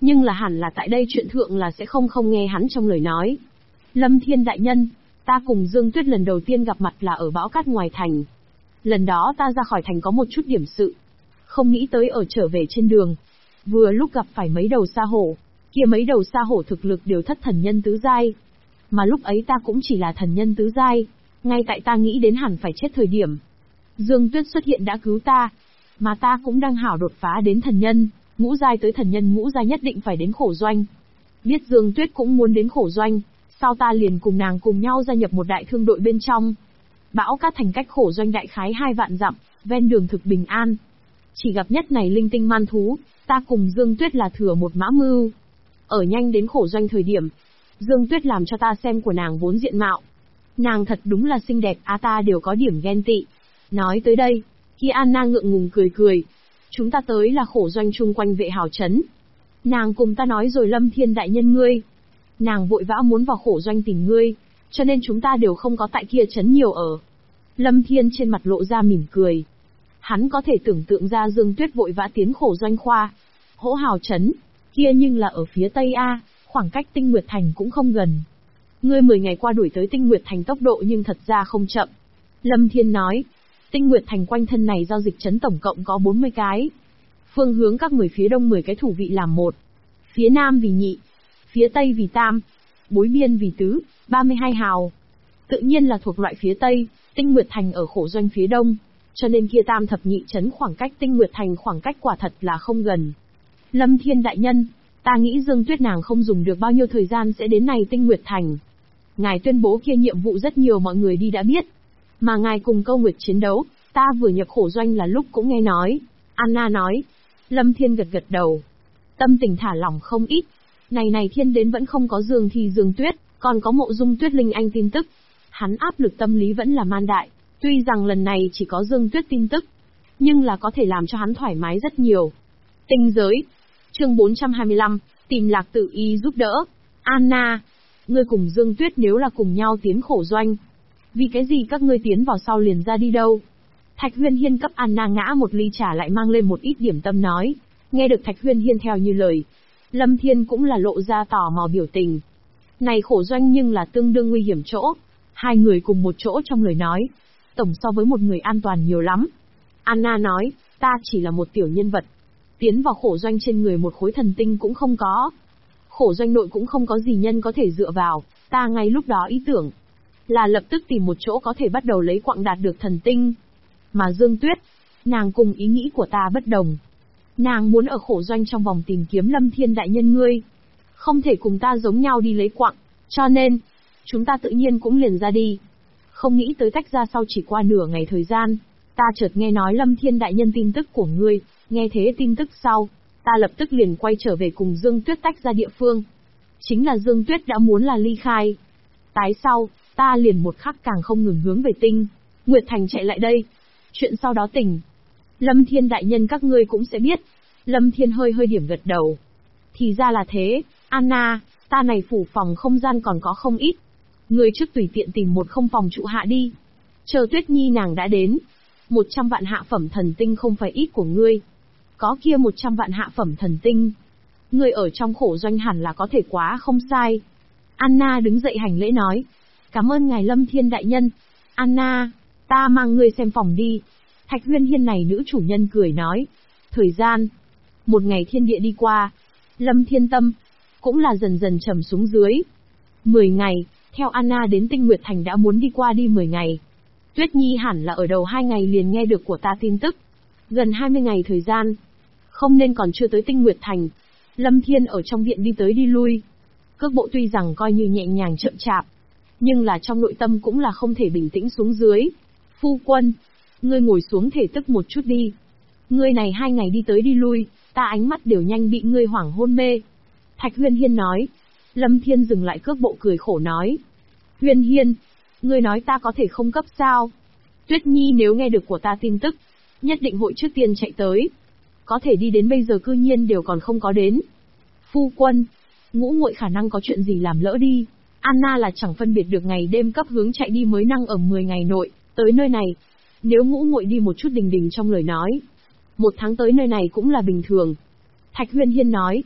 Nhưng là hẳn là tại đây chuyện thượng là sẽ không nghe hắn trong lời nói. Lâm Thiên đại nhân, ta cùng Dương Tuyết lần đầu tiên gặp mặt là ở bão cát ngoài thành. Lần đó ta ra khỏi thành có một chút điểm sự. Không nghĩ tới ở trở về trên đường. Vừa lúc gặp phải mấy đầu sa hổ. Kia mấy đầu sa hổ thực lực đều thất thần nhân tứ giai. Mà lúc ấy ta cũng chỉ là thần nhân tứ giai. Ngay tại ta nghĩ đến hẳn phải chết thời điểm. Dương Tuyết xuất hiện đã cứu ta. Mà ta cũng đang hảo đột phá đến thần nhân. Ngũ giai tới thần nhân ngũ giai nhất định phải đến khổ doanh. Biết Dương Tuyết cũng muốn đến khổ doanh. Sau ta liền cùng nàng cùng nhau gia nhập một đại thương đội bên trong. Bão cát thành cách khổ doanh đại khái 2 vạn dặm, ven đường thực bình an. Chỉ gặp nhất này linh tinh man thú, ta cùng Dương Tuyết là thừa một mã mưu. Ở nhanh đến khổ doanh thời điểm, Dương Tuyết làm cho ta xem của nàng vốn diện mạo. Nàng thật đúng là xinh đẹp, ta đều có điểm ghen tị. Nói tới đây, khi Anna ngượng ngùng cười. Chúng ta tới là khổ doanh chung quanh vệ hào trấn. Nàng cùng ta nói rồi Lâm Thiên đại nhân ngươi. Nàng vội vã muốn vào khổ doanh tìm ngươi, cho nên chúng ta đều không có tại kia trấn nhiều ở. Lâm Thiên trên mặt lộ ra mỉm cười. Hắn có thể tưởng tượng ra Dương Tuyết vội vã tiến khổ doanh khoa. Hỗ hào trấn, kia nhưng là ở phía tây A, khoảng cách Tinh Nguyệt Thành cũng không gần. Ngươi 10 ngày qua đuổi tới Tinh Nguyệt Thành tốc độ nhưng thật ra không chậm. Lâm Thiên nói, Tinh Nguyệt Thành quanh thân này giao dịch trấn tổng cộng có 40 cái. Phương hướng các người phía đông 10 cái thủ vị làm 1. Phía nam vì nhị. Phía tây vì tam. Bối biên vì tứ, 32 hào. Tự nhiên là thuộc loại phía tây, Tinh Nguyệt Thành ở khổ doanh phía đông. Cho nên kia tam thập nhị trấn khoảng cách Tinh Nguyệt Thành khoảng cách quả thật là không gần. Lâm Thiên đại nhân, ta nghĩ Dương Tuyết nàng không dùng được bao nhiêu thời gian sẽ đến này Tinh Nguyệt Thành. Ngài tuyên bố kia nhiệm vụ rất nhiều mọi người đi đã biết. Mà ngài cùng Câu Nguyệt chiến đấu, ta vừa nhập khổ doanh là lúc cũng nghe nói. Anna nói. Lâm Thiên gật đầu. Tâm tình thả lỏng không ít. Này thiên đến vẫn không có Dương Thi Dương Tuyết, còn có Mộ Dung Tuyết Linh Anh tin tức. Hắn áp lực tâm lý vẫn là man đại, tuy rằng lần này chỉ có Dương Tuyết tin tức, nhưng là có thể làm cho hắn thoải mái rất nhiều. Tinh giới. Chương 425, tìm Lạc Tử Y giúp đỡ. Anna, ngươi cùng Dương Tuyết nếu là cùng nhau tiến khổ doanh, vì cái gì các ngươi tiến vào sau liền ra đi đâu? Thạch Huyên Hiên cấp Anna ngã một ly trà lại mang lên một ít điểm tâm nói. Nghe được Thạch Huyên Hiên theo như lời, Lâm Thiên cũng là lộ ra tò mò biểu tình. Này khổ doanh nhưng là tương đương nguy hiểm chỗ. Hai người cùng một chỗ trong lời nói, tổng so với một người an toàn nhiều lắm. Anna nói, ta chỉ là một tiểu nhân vật. Tiến vào khổ doanh trên người một khối thần tinh cũng không có. Khổ doanh nội cũng không có gì nhân có thể dựa vào, ta ngay lúc đó ý tưởng là lập tức tìm một chỗ có thể bắt đầu lấy quặng đạt được thần tinh. Mà Dương Tuyết, nàng cùng ý nghĩ của ta bất đồng. Nàng muốn ở khổ doanh trong vòng tìm kiếm Lâm Thiên đại nhân ngươi. Không thể cùng ta giống nhau đi lấy quặng, cho nên, chúng ta tự nhiên cũng liền ra đi. Không nghĩ tới tách ra sau chỉ qua nửa ngày thời gian, ta chợt nghe nói Lâm Thiên đại nhân tin tức của ngươi, nghe thế tin tức sau, ta lập tức liền quay trở về cùng Dương Tuyết tách ra địa phương. Chính là Dương Tuyết đã muốn là ly khai. Tái sau, ta liền một khắc càng không ngừng hướng về Tinh Nguyệt Thành chạy lại đây. Chuyện sau đó tỉnh. Lâm Thiên đại nhân các ngươi cũng sẽ biết. Lâm Thiên hơi điểm gật đầu. Thì ra là thế, Anna, ta này phủ phòng không gian còn có không ít. Ngươi trước tùy tiện tìm một không phòng trụ hạ đi. Chờ Tuyết Nhi nàng đã đến. 100 vạn hạ phẩm thần tinh không phải ít của ngươi. Có kia 100 vạn hạ phẩm thần tinh. Ngươi ở trong khổ doanh hẳn là có thể quá không sai. Anna đứng dậy hành lễ nói. Cảm ơn ngài Lâm Thiên đại nhân. Anna, ta mang ngươi xem phòng đi. Thạch Huyên Hiên này nữ chủ nhân cười nói. Thời gian. Một ngày thiên địa đi qua. Lâm Thiên tâm. Cũng là dần dần trầm xuống dưới. 10 ngày, theo Anna đến Tinh Nguyệt Thành đã muốn đi qua đi 10 ngày. Tuyết Nhi hẳn là ở đầu 2 ngày liền nghe được của ta tin tức. Gần 20 ngày thời gian. Không nên còn chưa tới Tinh Nguyệt Thành. Lâm Thiên ở trong viện đi tới đi lui. Cước bộ tuy rằng coi như nhẹ nhàng chậm chạp, nhưng là trong nội tâm cũng là không thể bình tĩnh xuống dưới. Phu quân, ngươi ngồi xuống thể tức một chút đi. Ngươi này 2 ngày đi tới đi lui, ta ánh mắt đều nhanh bị ngươi hoảng hôn mê. Thạch Huyên Hiên nói. Lâm Thiên dừng lại cước bộ cười khổ nói. Huyên Hiên, ngươi nói ta có thể không cấp sao? Tuyết Nhi nếu nghe được của ta tin tức, nhất định hội trước tiên chạy tới. Có thể đi đến bây giờ cư nhiên đều còn không có đến. Phu quân, ngũ muội khả năng có chuyện gì làm lỡ đi. Anna là chẳng phân biệt được ngày đêm cấp hướng chạy đi mới năng ở 10 ngày nội, tới nơi này. Nếu ngũ muội đi một chút đình trong lời nói, 1 tháng tới nơi này cũng là bình thường. Thạch Huyên Hiên nói.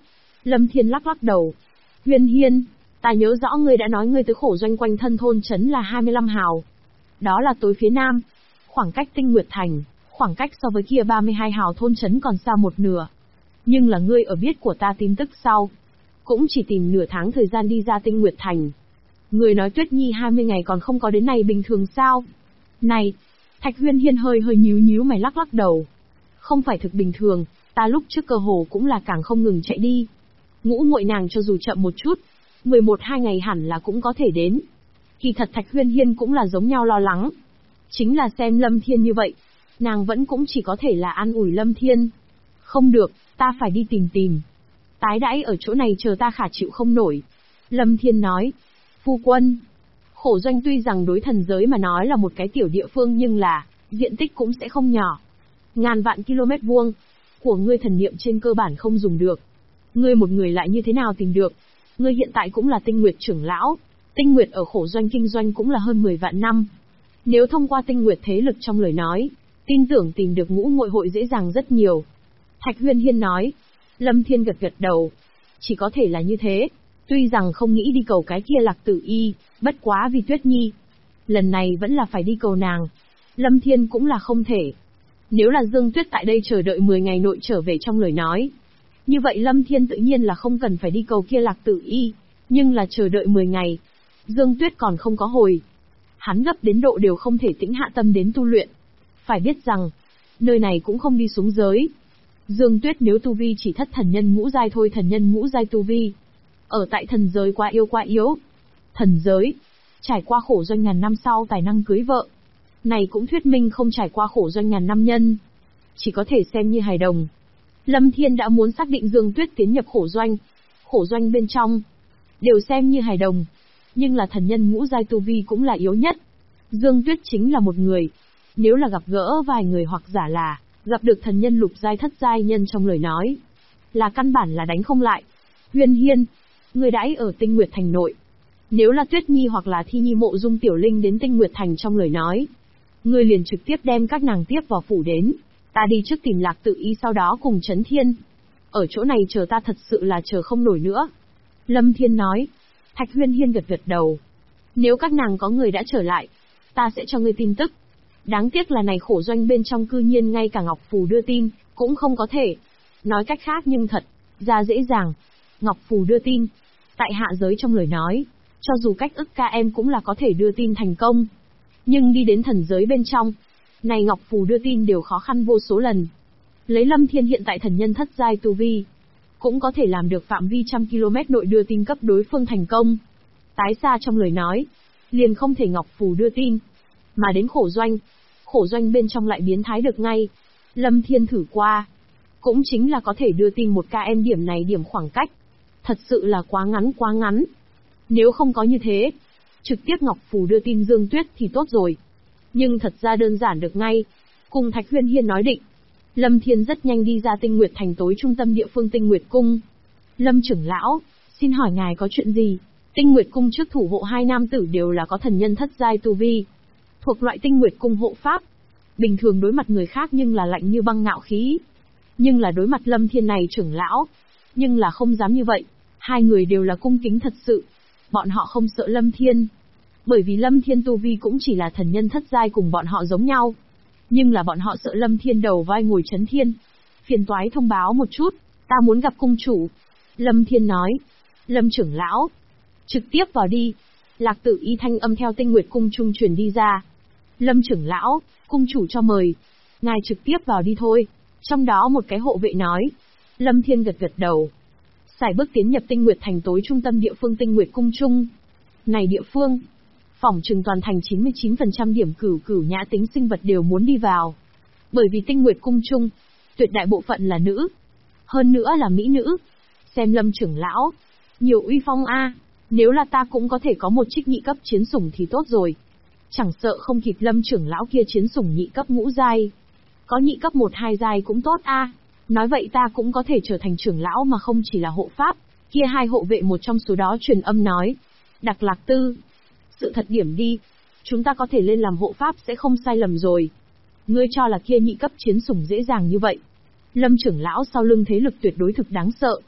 Lâm Thiên lắc lắc đầu. Huyên Hiên, ta nhớ rõ ngươi đã nói ngươi tới khổ doanh quanh thân thôn trấn là 25 hào. Đó là tối phía nam. Khoảng cách Tinh Nguyệt Thành, khoảng cách so với kia 32 hào thôn trấn còn xa một nửa. Nhưng là ngươi ở biết của ta tin tức sau. Cũng chỉ tìm nửa tháng thời gian đi ra Tinh Nguyệt Thành. Ngươi nói Tuyết Nhi 20 ngày còn không có đến này bình thường sao? Này, Thạch Huyên Hiên hơi nhíu mày lắc lắc đầu. Không phải thực bình thường, ta lúc trước cơ hồ cũng là càng không ngừng chạy đi. Ngũ muội nàng cho dù chậm một chút, 11-2 ngày hẳn là cũng có thể đến. Kỳ thật Thạch Huyên Hiên cũng là giống nhau lo lắng. Chính là xem Lâm Thiên như vậy, nàng vẫn cũng chỉ có thể là an ủi Lâm Thiên. Không được, ta phải đi tìm. Tái đãi ở chỗ này chờ ta khả chịu không nổi. Lâm Thiên nói, phu quân, khổ doanh tuy rằng đối thần giới mà nói là một cái tiểu địa phương nhưng là, diện tích cũng sẽ không nhỏ. Ngàn vạn km vuông, của ngươi thần niệm trên cơ bản không dùng được. Ngươi một người lại như thế nào tìm được? Ngươi hiện tại cũng là Tinh Nguyệt trưởng lão. Tinh Nguyệt ở khổ doanh kinh doanh cũng là hơn 10 vạn năm. Nếu thông qua Tinh Nguyệt thế lực trong lời nói, tin tưởng tìm được ngũ muội hội dễ dàng rất nhiều. Thạch Huyên Hiên nói. Lâm Thiên gật đầu. Chỉ có thể là như thế. Tuy rằng không nghĩ đi cầu cái kia Lạc Tử Y, bất quá vì Tuyết Nhi. Lần này vẫn là phải đi cầu nàng. Lâm Thiên cũng là không thể. Nếu là Dương Tuyết tại đây chờ đợi 10 ngày nội trở về trong lời nói. Như vậy Lâm Thiên tự nhiên là không cần phải đi cầu kia Lạc Tử Y. Nhưng là chờ đợi 10 ngày. Dương Tuyết còn không có hồi. Hắn gấp đến độ đều không thể tĩnh hạ tâm đến tu luyện. Phải biết rằng, nơi này cũng không đi xuống giới. Dương Tuyết nếu tu vi chỉ thất thần nhân ngũ giai thôi, thần nhân ngũ giai tu vi. Ở tại thần giới quá yếu. Thần giới, trải qua khổ doanh ngàn năm sau tài năng cưới vợ. Này cũng thuyết minh không trải qua khổ doanh ngàn năm nhân. Chỉ có thể xem như hài đồng. Lâm Thiên đã muốn xác định Dương Tuyết tiến nhập khổ doanh bên trong. Đều xem như hài đồng. Nhưng là thần nhân ngũ giai tu vi cũng là yếu nhất. Dương Tuyết chính là một người. Nếu là gặp gỡ vài người hoặc giả là gặp được thần nhân lục giai thất giai nhân trong lời nói, là căn bản là đánh không lại. Huyên Hiên, người đãi ở Tinh Nguyệt Thành nội. Nếu là Tuyết Nhi hoặc là Thi Nhi Mộ Dung Tiểu Linh đến Tinh Nguyệt Thành trong lời nói, người liền trực tiếp đem các nàng tiếp vào phủ đến. Ta đi trước tìm Lạc Tự Y sau đó cùng Chấn Thiên. Ở chỗ này chờ ta thật sự là chờ không nổi nữa. Lâm Thiên nói. Thạch Huyên Hiên gật đầu. Nếu các nàng có người đã trở lại, ta sẽ cho ngươi tin tức. Đáng tiếc là này khổ doanh bên trong cư nhiên ngay cả Ngọc Phù đưa tin, cũng không có thể. Nói cách khác nhưng thật, ra dễ dàng. Ngọc Phù đưa tin. Tại hạ giới trong lời nói, cho dù cách ức km cũng là có thể đưa tin thành công. Nhưng đi đến thần giới bên trong, này Ngọc Phù đưa tin đều khó khăn vô số lần. Lấy Lâm Thiên hiện tại thần nhân thất giai tu vi, cũng có thể làm được phạm vi 100 km nội đưa tin cấp đối phương thành công. Tái xa trong lời nói, liền không thể Ngọc Phù đưa tin. Mà đến khổ doanh bên trong lại biến thái được ngay. Lâm Thiên thử qua, cũng chính là có thể đưa tin 1 km điểm này điểm khoảng cách. Thật sự là quá ngắn. Nếu không có như thế, trực tiếp Ngọc Phù đưa tin Dương Tuyết thì tốt rồi. Nhưng thật ra đơn giản được ngay. Cùng Thạch Huyên Hiên nói định, Lâm Thiên rất nhanh đi ra Tinh Nguyệt Thành tối trung tâm địa phương Tinh Nguyệt Cung. Lâm trưởng lão, xin hỏi ngài có chuyện gì? Tinh Nguyệt Cung trước thủ hộ 2 nam tử đều là có thần nhân thất giai tu vi, thuộc loại Tinh Nguyệt Cung hộ pháp. Bình thường đối mặt người khác nhưng là lạnh như băng ngạo khí. Nhưng là đối mặt Lâm Thiên này trưởng lão, nhưng là không dám như vậy. Hai người đều là cung kính thật sự. Bọn họ không sợ Lâm Thiên. Bởi vì Lâm Thiên tu vi cũng chỉ là thần nhân thất giai cùng bọn họ giống nhau. Nhưng là bọn họ sợ Lâm Thiên đầu vai ngồi Chấn Thiên. Phiền toái thông báo một chút, ta muốn gặp cung chủ. Lâm Thiên nói. Lâm trưởng lão, trực tiếp vào đi. Lạc Tử Y thanh âm theo Tinh Nguyệt Cung trung truyền đi ra. Lâm trưởng lão, cung chủ cho mời. Ngài trực tiếp vào đi thôi. Trong đó một cái hộ vệ nói. Lâm Thiên gật đầu. Sải bước tiến nhập Tinh Nguyệt Thành tối trung tâm địa phương Tinh Nguyệt Cung trung. Này địa phương, phỏng chừng toàn thành 99% điểm cửu nhã tính sinh vật đều muốn đi vào. Bởi vì Tinh Nguyệt Cung trung, tuyệt đại bộ phận là nữ. Hơn nữa là mỹ nữ. Xem Lâm trưởng lão, nhiều uy phong a. Nếu là ta cũng có thể có một trích nhị cấp chiến sủng thì tốt rồi. Chẳng sợ không kịp Lâm trưởng lão kia chiến sủng nhị cấp ngũ giai. Có nhị cấp 1-2 giai cũng tốt a. Nói vậy ta cũng có thể trở thành trưởng lão mà không chỉ là hộ pháp. Kia hai hộ vệ một trong số đó truyền âm nói. Đặc Lạc Tư, sự thật điểm đi. Chúng ta có thể lên làm hộ pháp sẽ không sai lầm rồi. Ngươi cho là kia nhị cấp chiến sủng dễ dàng như vậy. Lâm trưởng lão sau lưng thế lực tuyệt đối thực đáng sợ.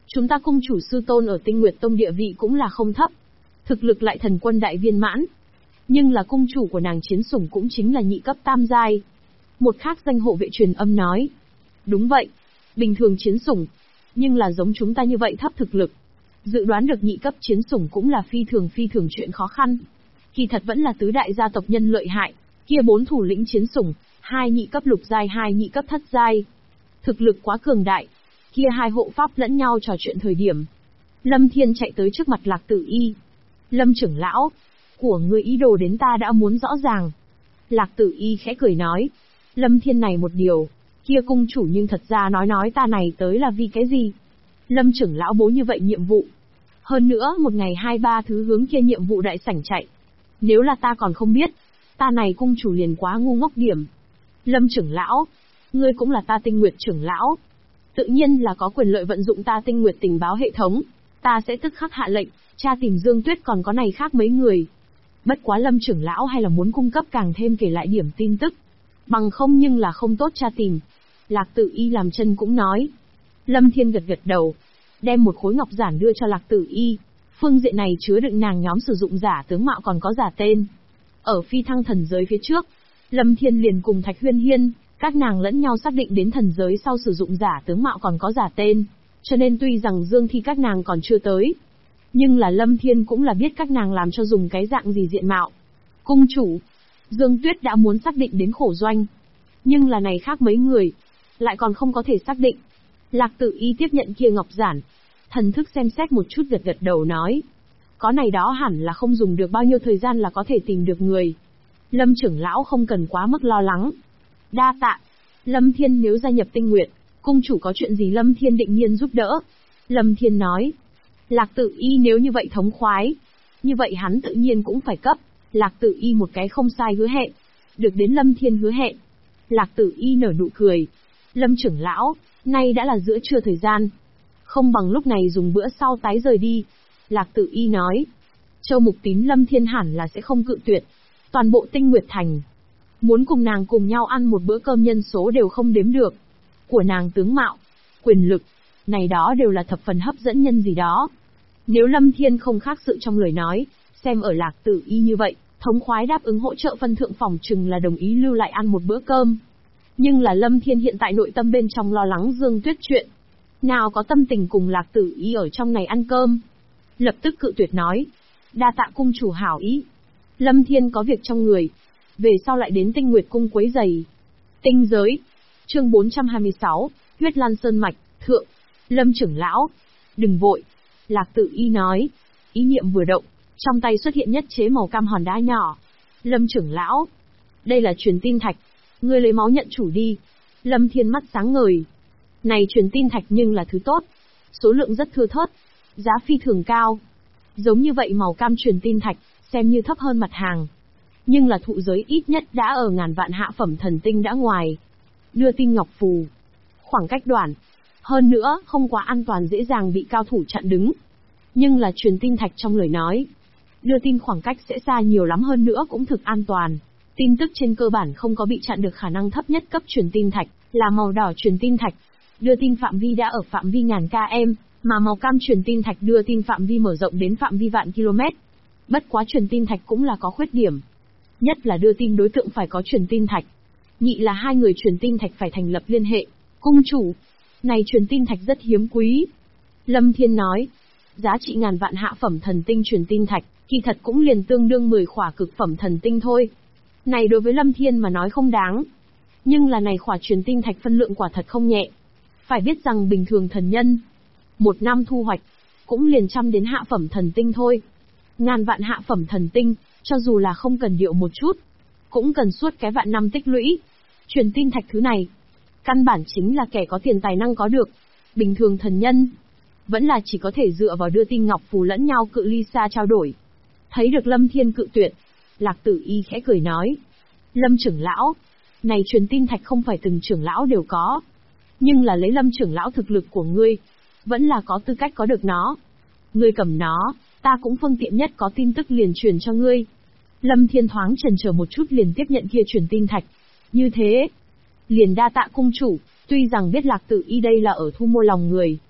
Chúng ta cung chủ sư tôn ở Tinh Nguyệt Tông địa vị cũng là không thấp. Thực lực lại thần quân đại viên mãn. Nhưng là cung chủ của nàng chiến sủng cũng chính là nhị cấp tam giai. Một khác danh hộ vệ truyền âm nói. Đúng vậy. Bình thường chiến sủng. Nhưng là giống chúng ta như vậy thấp thực lực. Dự đoán được nhị cấp chiến sủng cũng là phi thường chuyện khó khăn. Kỳ thật vẫn là tứ đại gia tộc nhân lợi hại. Kia 4 thủ lĩnh chiến sủng, 2 nhị cấp lục giai, 2 nhị cấp thất giai. Thực lực quá cường đại. Kia 2 hộ pháp lẫn nhau trò chuyện thời điểm. Lâm Thiên chạy tới trước mặt Lạc Tử Y. Lâm trưởng lão, của ngươi ý đồ đến ta đã muốn rõ ràng. Lạc Tử Y khẽ cười nói. Lâm Thiên này một điều, kia cung chủ nhưng thật ra nói ta này tới là vì cái gì? Lâm trưởng lão bố như vậy nhiệm vụ. Hơn nữa một ngày 2-3 thứ hướng kia nhiệm vụ đại sảnh chạy. Nếu là ta còn không biết, ta này cung chủ liền quá ngu ngốc điểm. Lâm trưởng lão, ngươi cũng là ta Tinh Nguyệt trưởng lão. Tự nhiên là có quyền lợi vận dụng ta Tinh Nguyệt tình báo hệ thống. Ta sẽ tức khắc hạ lệnh, tra tìm Dương Tuyết còn có này khác mấy người. Bất quá Lâm trưởng lão hay là muốn cung cấp càng thêm kể lại điểm tin tức. Bằng không nhưng là không tốt tra tìm. Lạc Tử Y làm chân cũng nói. Lâm Thiên gật gật đầu. Đem một khối ngọc giản đưa cho Lạc Tử Y. Phương diện này chứa đựng nàng nhóm sử dụng giả tướng mạo còn có giả tên. Ở phi thăng thần giới phía trước, Lâm Thiên liền cùng Thạch Huyên Hiên, các nàng lẫn nhau xác định đến thần giới sau sử dụng giả tướng mạo còn có giả tên. Cho nên tuy rằng Dương Thi các nàng còn chưa tới, nhưng là Lâm Thiên cũng là biết các nàng làm cho dùng cái dạng gì diện mạo. Cung chủ, Dương Tuyết đã muốn xác định đến khổ doanh. Nhưng là này khác mấy người, lại còn không có thể xác định. Lạc Tử Y tiếp nhận kia ngọc giản. Thần thức xem xét một chút gật gật đầu nói. Có này đó hẳn là không dùng được bao nhiêu thời gian là có thể tìm được người. Lâm trưởng lão không cần quá mức lo lắng. Đa tạ. Lâm Thiên nếu gia nhập Tinh Nguyệt, cung chủ có chuyện gì Lâm Thiên định nhiên giúp đỡ. Lâm Thiên nói. Lạc Tử Y nếu như vậy thống khoái, như vậy hắn tự nhiên cũng phải cấp. Lạc Tử Y một cái không sai hứa hẹn. Được đến Lâm Thiên hứa hẹn. Lạc Tử Y nở nụ cười. Lâm trưởng lão, nay đã là giữa trưa thời gian. Không bằng lúc này dùng bữa sau tái rời đi. Lạc Tử Y nói. Châu Mục Tín Lâm Thiên hẳn là sẽ không cự tuyệt. Toàn bộ Tinh Nguyệt Thành, muốn cùng nàng cùng nhau ăn một bữa cơm nhân số đều không đếm được. Của nàng tướng mạo, quyền lực, này đó đều là thập phần hấp dẫn nhân gì đó. Nếu Lâm Thiên không khác sự trong lời nói, xem ở Lạc Tử Y như vậy, thống khoái đáp ứng hỗ trợ phân thượng phòng chừng là đồng ý lưu lại ăn một bữa cơm. Nhưng là Lâm Thiên hiện tại nội tâm bên trong lo lắng Dương Tuyết chuyện. Nào có tâm tình cùng Lạc Tử Y ở trong này ăn cơm. Lập tức cự tuyệt nói. Đa tạ cung chủ hảo ý. Lâm Thiên có việc trong người. Về sau lại đến Tinh Nguyệt cung quấy giày. Tinh giới. Chương 426, Huyết Lan Sơn Mạch, Thượng. Lâm trưởng lão. Đừng vội. Lạc Tử Y nói. Ý niệm vừa động, trong tay xuất hiện nhất chế màu cam hòn đá nhỏ. Lâm trưởng lão. Đây là truyền tin thạch. Ngươi lấy máu nhận chủ đi. Lâm Thiên mắt sáng ngời. Này truyền tin thạch nhưng là thứ tốt. Số lượng rất thưa thớt. Giá phi thường cao. Giống như vậy màu cam truyền tin thạch, xem như thấp hơn mặt hàng. Nhưng là thụ giới ít nhất đã ở ngàn vạn hạ phẩm thần tinh đã ngoài. Đưa tin ngọc phù. Khoảng cách đoạn. Hơn nữa, không quá an toàn dễ dàng bị cao thủ chặn đứng. Nhưng là truyền tin thạch trong lời nói. Đưa tin khoảng cách sẽ xa nhiều lắm hơn nữa cũng thực an toàn. Tin tức trên cơ bản không có bị chặn được khả năng thấp nhất cấp truyền tin thạch, là màu đỏ truyền tin thạch. Đưa tin phạm vi đã ở phạm vi ngàn km, mà màu cam truyền tin thạch đưa tin phạm vi mở rộng đến phạm vi vạn km. Bất quá truyền tin thạch cũng là có khuyết điểm. Nhất là đưa tin đối tượng phải có truyền tin thạch. Nhị là hai người truyền tin thạch phải thành lập liên hệ. Cung chủ, này truyền tin thạch rất hiếm quý. Lâm Thiên nói, giá trị ngàn vạn hạ phẩm thần tinh truyền tin thạch, kỳ thật cũng liền tương đương 10 khỏa cực phẩm thần tinh thôi. Này đối với Lâm Thiên mà nói không đáng. Nhưng là này khỏa truyền tin thạch phân lượng quả thật không nhẹ. Phải biết rằng bình thường thần nhân, một năm thu hoạch, cũng liền trăm đến hạ phẩm thần tinh thôi. Ngàn vạn hạ phẩm thần tinh, cho dù là không cần điệu một chút, cũng cần suốt cái vạn năm tích lũy. Truyền tin thạch thứ này, căn bản chính là kẻ có tiền tài năng có được. Bình thường thần nhân, vẫn là chỉ có thể dựa vào đưa tin ngọc phù lẫn nhau cự ly xa trao đổi. Thấy được Lâm Thiên cự tuyệt, Lạc Tử Y khẽ cười nói. Lâm trưởng lão, này truyền tin thạch không phải từng trưởng lão đều có. Nhưng là lấy Lâm trưởng lão thực lực của ngươi, vẫn là có tư cách có được nó. Ngươi cầm nó, ta cũng phương tiện nhất có tin tức liền truyền cho ngươi. Lâm Thiên thoáng chần chờ một chút liền tiếp nhận kia truyền tin thạch. Như thế, liền đa tạ cung chủ, tuy rằng biết Lạc Tử Y đây là ở thu mua lòng người.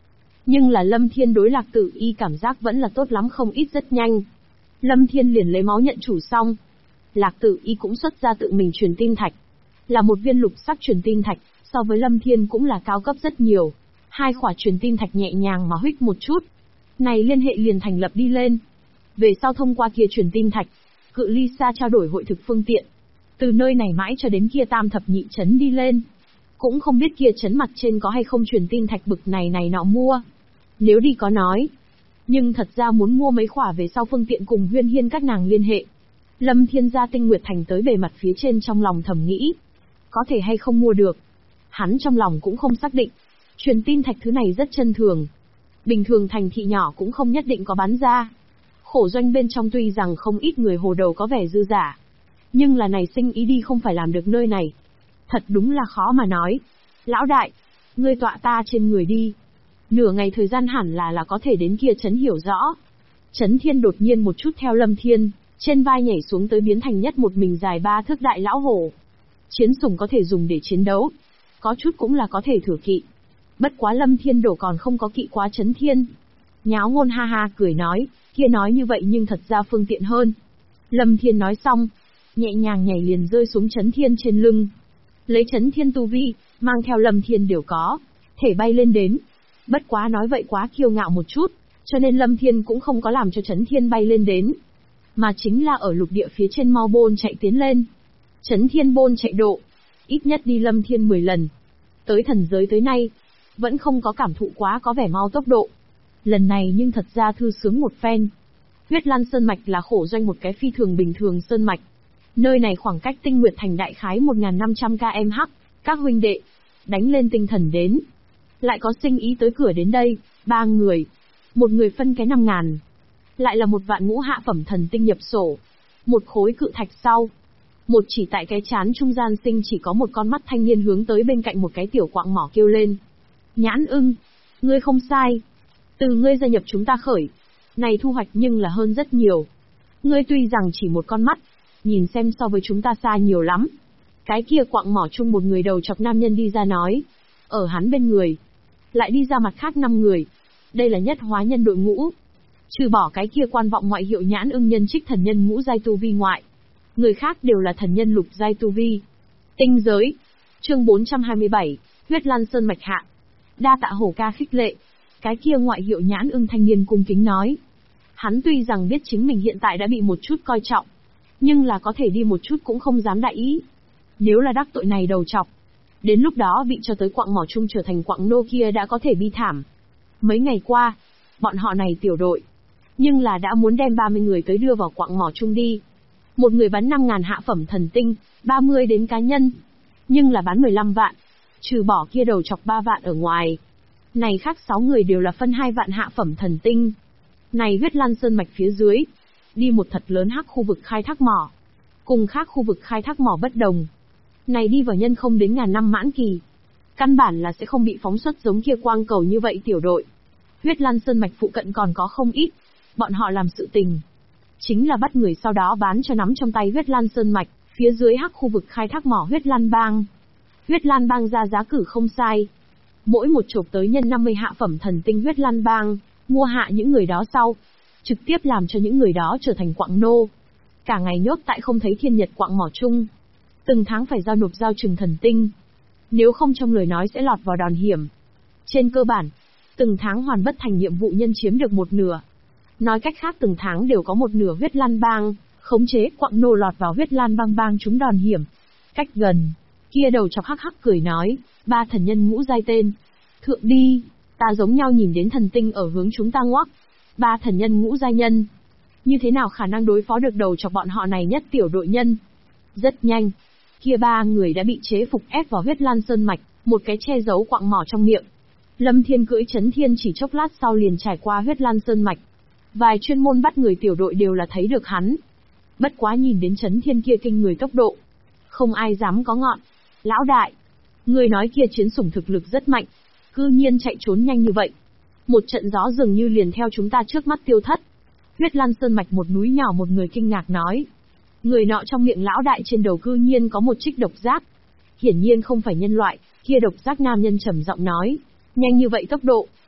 Nhưng là Lâm Thiên đối Lạc Tử Y cảm giác vẫn là tốt lắm không ít rất nhanh. Lâm Thiên liền lấy máu nhận chủ xong. Lạc Tử Y cũng xuất ra tự mình truyền tin thạch. Là một viên lục sắc truyền tin thạch, so với Lâm Thiên cũng là cao cấp rất nhiều. Hai khỏa truyền tin thạch nhẹ nhàng mà huých một chút. Này liên hệ liền thành lập đi lên. Về sau thông qua kia truyền tin thạch, cự ly xa trao đổi hội thực phương tiện. Từ nơi này mãi cho đến kia tam thập nhị trấn đi lên. Cũng không biết kia trấn mặt trên có hay không truyền tin thạch bực này nọ mua. Nếu đi có nói. Nhưng thật ra muốn mua mấy khỏa về sau phương tiện cùng Huyên Hiên các nàng liên hệ. Lâm Thiên ra Tinh Nguyệt Thành tới bề mặt phía trên trong lòng thầm nghĩ. Có thể hay không mua được. Hắn trong lòng cũng không xác định. Truyền tin thạch thứ này rất chân thường. Bình thường thành thị nhỏ cũng không nhất định có bán ra. Khổ doanh bên trong tuy rằng không ít người hồ đầu có vẻ dư giả. Nhưng là này sinh ý đi không phải làm được nơi này. Thật đúng là khó mà nói. Lão đại, ngươi tọa ta trên người đi. Nửa ngày thời gian hẳn là có thể đến kia Trấn hiểu rõ. Trấn Thiên đột nhiên một chút theo Lâm Thiên, trên vai nhảy xuống tới biến thành nhất một mình dài 3 thước đại lão hổ. Chiến sủng có thể dùng để chiến đấu. Có chút cũng là có thể thừa kỵ. Bất quá Lâm Thiên đổ còn không có kỵ quá Trấn Thiên. Nháo ngôn ha ha cười nói, kia nói như vậy nhưng thật ra phương tiện hơn. Lâm Thiên nói xong, nhẹ nhàng nhảy liền rơi xuống Trấn Thiên trên lưng. Lấy Trấn Thiên tu vi, mang theo Lâm Thiên đều có, thể bay lên đến. Bất quá nói vậy quá kiêu ngạo một chút, cho nên Lâm Thiên cũng không có làm cho Trấn Thiên bay lên đến. Mà chính là ở lục địa phía trên mau bôn chạy tiến lên. Trấn Thiên bôn chạy độ, ít nhất đi Lâm Thiên 10 lần. Tới thần giới tới nay, vẫn không có cảm thụ quá có vẻ mau tốc độ. Lần này nhưng thật ra thư sướng một phen. Huyết Lan Sơn Mạch là khổ doanh một cái phi thường bình thường sơn mạch. Nơi này khoảng cách Tinh Nguyệt Thành đại khái 1.500 km/h, các huynh đệ, đánh lên tinh thần đến. Lại có sinh ý tới cửa đến đây, 3 người. Một người phân cái 5.000. Lại là một vạn ngũ hạ phẩm thần tinh nhập sổ. Một khối cự thạch sau. Một chỉ tại cái chán trung gian sinh chỉ có một con mắt thanh niên hướng tới bên cạnh một cái tiểu quạng mỏ kêu lên. Nhãn ưng, ngươi không sai. Từ ngươi gia nhập chúng ta khởi. Này thu hoạch nhưng là hơn rất nhiều. Ngươi tuy rằng chỉ một con mắt, nhìn xem so với chúng ta xa nhiều lắm. Cái kia quạng mỏ chung một người đầu chọc nam nhân đi ra nói. Ở hắn bên người. Lại đi ra mặt khác 5 người. Đây là nhất hóa nhân đội ngũ. Trừ bỏ cái kia quan vọng ngoại hiệu nhãn ưng nhân trích thần nhân ngũ giai tu vi ngoại. Người khác đều là thần nhân lục giai tu vi. Tinh giới. Chương 427, Huyết Lan Sơn Mạch hạ. Đa tạ hổ ca khích lệ. Cái kia ngoại hiệu nhãn ưng thanh niên cung kính nói. Hắn tuy rằng biết chính mình hiện tại đã bị một chút coi trọng. Nhưng là có thể đi một chút cũng không dám đại ý. Nếu là đắc tội này đầu chọc. Đến lúc đó bị cho tới quạng mỏ chung trở thành quạng nô kia đã có thể bi thảm. Mấy ngày qua, bọn họ này tiểu đội. Nhưng là đã muốn đem 30 người tới đưa vào quạng mỏ chung đi. Một người bán 5.000 hạ phẩm thần tinh, 30 đến cá nhân. Nhưng là bán 15 vạn. Trừ bỏ kia đầu chọc 3 vạn ở ngoài. Này khác 6 người đều là phân 2 vạn hạ phẩm thần tinh. Này Huyết Lan Sơn Mạch phía dưới. Đi một thật lớn hắc khu vực khai thác mỏ. Cùng khác khu vực khai thác mỏ bất đồng. Này đi vào nhân không đến ngàn năm mãn kỳ. Căn bản là sẽ không bị phóng xuất giống kia quang cầu như vậy tiểu đội. Huyết Lan Sơn Mạch phụ cận còn có không ít. Bọn họ làm sự tình. Chính là bắt người sau đó bán cho nắm trong tay Huyết Lan Sơn Mạch, phía dưới hắc khu vực khai thác mỏ Huyết Lan Bang. Huyết Lan Bang ra giá cử không sai. Mỗi một chộp tới nhân 50 hạ phẩm thần tinh Huyết Lan Bang, mua hạ những người đó sau. Trực tiếp làm cho những người đó trở thành quạng nô. Cả ngày nhốt tại không thấy thiên nhật quạng mỏ chung. Từng tháng phải giao nộp giao trừng thần tinh. Nếu không trong lời nói sẽ lọt vào đòn hiểm. Trên cơ bản, từng tháng hoàn bất thành nhiệm vụ nhân chiếm được một nửa. Nói cách khác từng tháng đều có một nửa Huyết Lan Bang, khống chế quạng nô lọt vào Huyết Lan Bang chúng đòn hiểm. Cách gần, kia đầu chọc hắc hắc cười nói, 3 thần nhân ngũ giai tên. Thượng đi, ta giống nhau nhìn đến thần tinh ở hướng chúng ta ngoắc. 3 thần nhân ngũ giai nhân. Như thế nào khả năng đối phó được đầu chọc bọn họ này nhất tiểu đội nhân? Rất nhanh, kia 3 người đã bị chế phục ép vào Huyết Lan Sơn Mạch, một cái che giấu quạng mỏ trong miệng. Lâm Thiên cưỡi Trấn Thiên chỉ chốc lát sau liền trải qua Huyết Lan Sơn Mạch. Vài chuyên môn bắt người tiểu đội đều là thấy được hắn. Bất quá nhìn đến Trấn Thiên kia kinh người tốc độ. Không ai dám có ngọn. Lão đại, người nói kia chiến sủng thực lực rất mạnh. Cư nhiên chạy trốn nhanh như vậy. Một trận gió dường như liền theo chúng ta trước mắt tiêu thất. Huyết Lan Sơn Mạch một núi nhỏ một người kinh ngạc nói. Người nọ trong miệng lão đại trên đầu cư nhiên có một trích độc giác. Hiển nhiên không phải nhân loại, kia độc giác nam nhân trầm giọng nói. Nhanh như vậy tốc độ,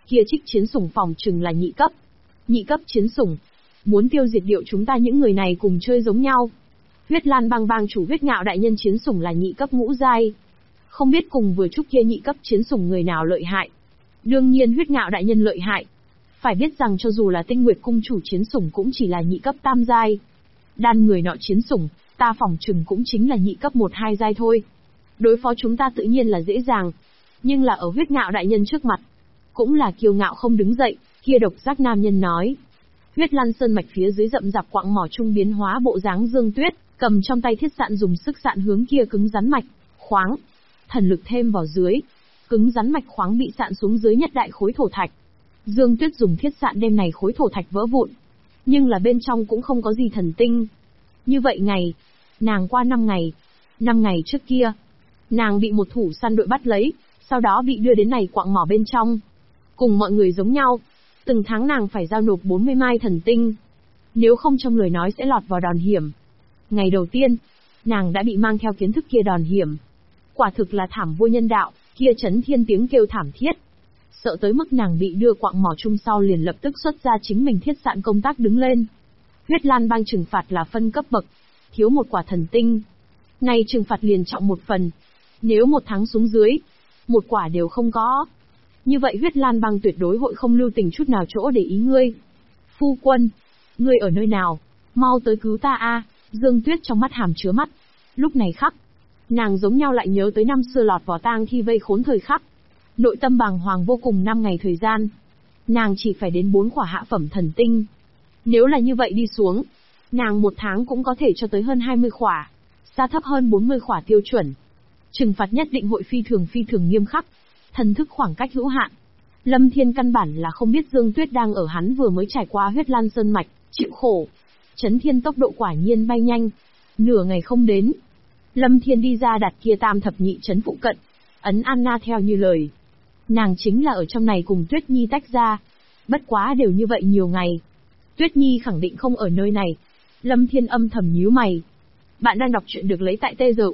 kia trích chiến sủng phòng chừng là nhị cấp. Nhị cấp chiến sủng. Muốn tiêu diệt điệu chúng ta những người này cùng chơi giống nhau. Huyết Lan Bang bang chủ Huyết Ngạo đại nhân chiến sủng là nhị cấp ngũ giai. Không biết cùng vừa trúc kia nhị cấp chiến sủng người nào lợi hại. Đương nhiên Huyết Ngạo đại nhân lợi hại. Phải biết rằng cho dù là Tinh Nguyệt cung chủ chiến sủng cũng chỉ là nhị cấp tam giai. Đan người nọ chiến sủng, ta phỏng chừng cũng chính là nhị cấp 1-2 giai thôi. Đối phó chúng ta tự nhiên là dễ dàng. Nhưng là ở Huyết Ngạo đại nhân trước mặt, cũng là kiêu ngạo không đứng dậy, kia độc giác nam nhân nói. Huyết Lan Sơn mạch phía dưới rậm rạp quặng mỏ trung biến hóa bộ dáng Dương Tuyết, cầm trong tay thiết sạn dùng sức sạn hướng kia cứng rắn mạch, khoáng. Thần lực thêm vào dưới, cứng rắn mạch khoáng bị sạn xuống dưới nhất đại khối thổ thạch. Dương Tuyết dùng thiết sạn đem này khối thổ thạch vỡ vụn. Nhưng là bên trong cũng không có gì thần tinh. Như vậy nàng qua 5 ngày. 5 ngày trước kia, nàng bị một thủ săn đội bắt lấy, sau đó bị đưa đến này quặng mỏ bên trong. Cùng mọi người giống nhau, từng tháng nàng phải giao nộp 40 mai thần tinh. Nếu không trong lời nói sẽ lọt vào đòn hiểm. Ngày đầu tiên, nàng đã bị mang theo kiến thức kia đòn hiểm. Quả thực là thảm vô nhân đạo, kia chấn thiên tiếng kêu thảm thiết. Sợ tới mức nàng bị đưa quặng mỏ chung sau liền lập tức xuất ra chính mình thiết sạn công tác đứng lên. Huyết Lan Bang trừng phạt là phân cấp bậc, thiếu một quả thần tinh. Nay trừng phạt liền trọng một phần. Nếu một tháng xuống dưới, một quả đều không có. Như vậy Huyết Lan Bang tuyệt đối hội không lưu tình chút nào chỗ để ý ngươi. Phu quân, ngươi ở nơi nào? Mau tới cứu ta a! Dương Tuyết trong mắt hàm chứa mắt. Lúc này khắc, nàng giống nhau lại nhớ tới năm xưa lọt vào tang thi vây khốn thời khắc. Nội tâm bàng hoàng vô cùng 5 ngày thời gian. Nàng chỉ phải đến 4 quả hạ phẩm thần tinh. Nếu là như vậy đi xuống, nàng một tháng cũng có thể cho tới hơn 20 quả, xa thấp hơn 40 quả tiêu chuẩn. Trừng phạt nhất định hội phi thường nghiêm khắc. Thần thức khoảng cách hữu hạn. Lâm Thiên căn bản là không biết Dương Tuyết đang ở hắn vừa mới trải qua Huyết Lan Sơn mạch, chịu khổ. Chấn Thiên tốc độ quả nhiên bay nhanh. Nửa ngày không đến, Lâm Thiên đi ra đặt kia tam thập nhị trấn phụ cận, ấn Anna theo như lời. Nàng chính là ở trong này cùng Tuyết Nhi tách ra. Bất quá đều như vậy nhiều ngày. Tuyết Nhi khẳng định không ở nơi này. Lâm Thiên âm thầm nhíu mày. Bạn đang đọc truyện được lấy tại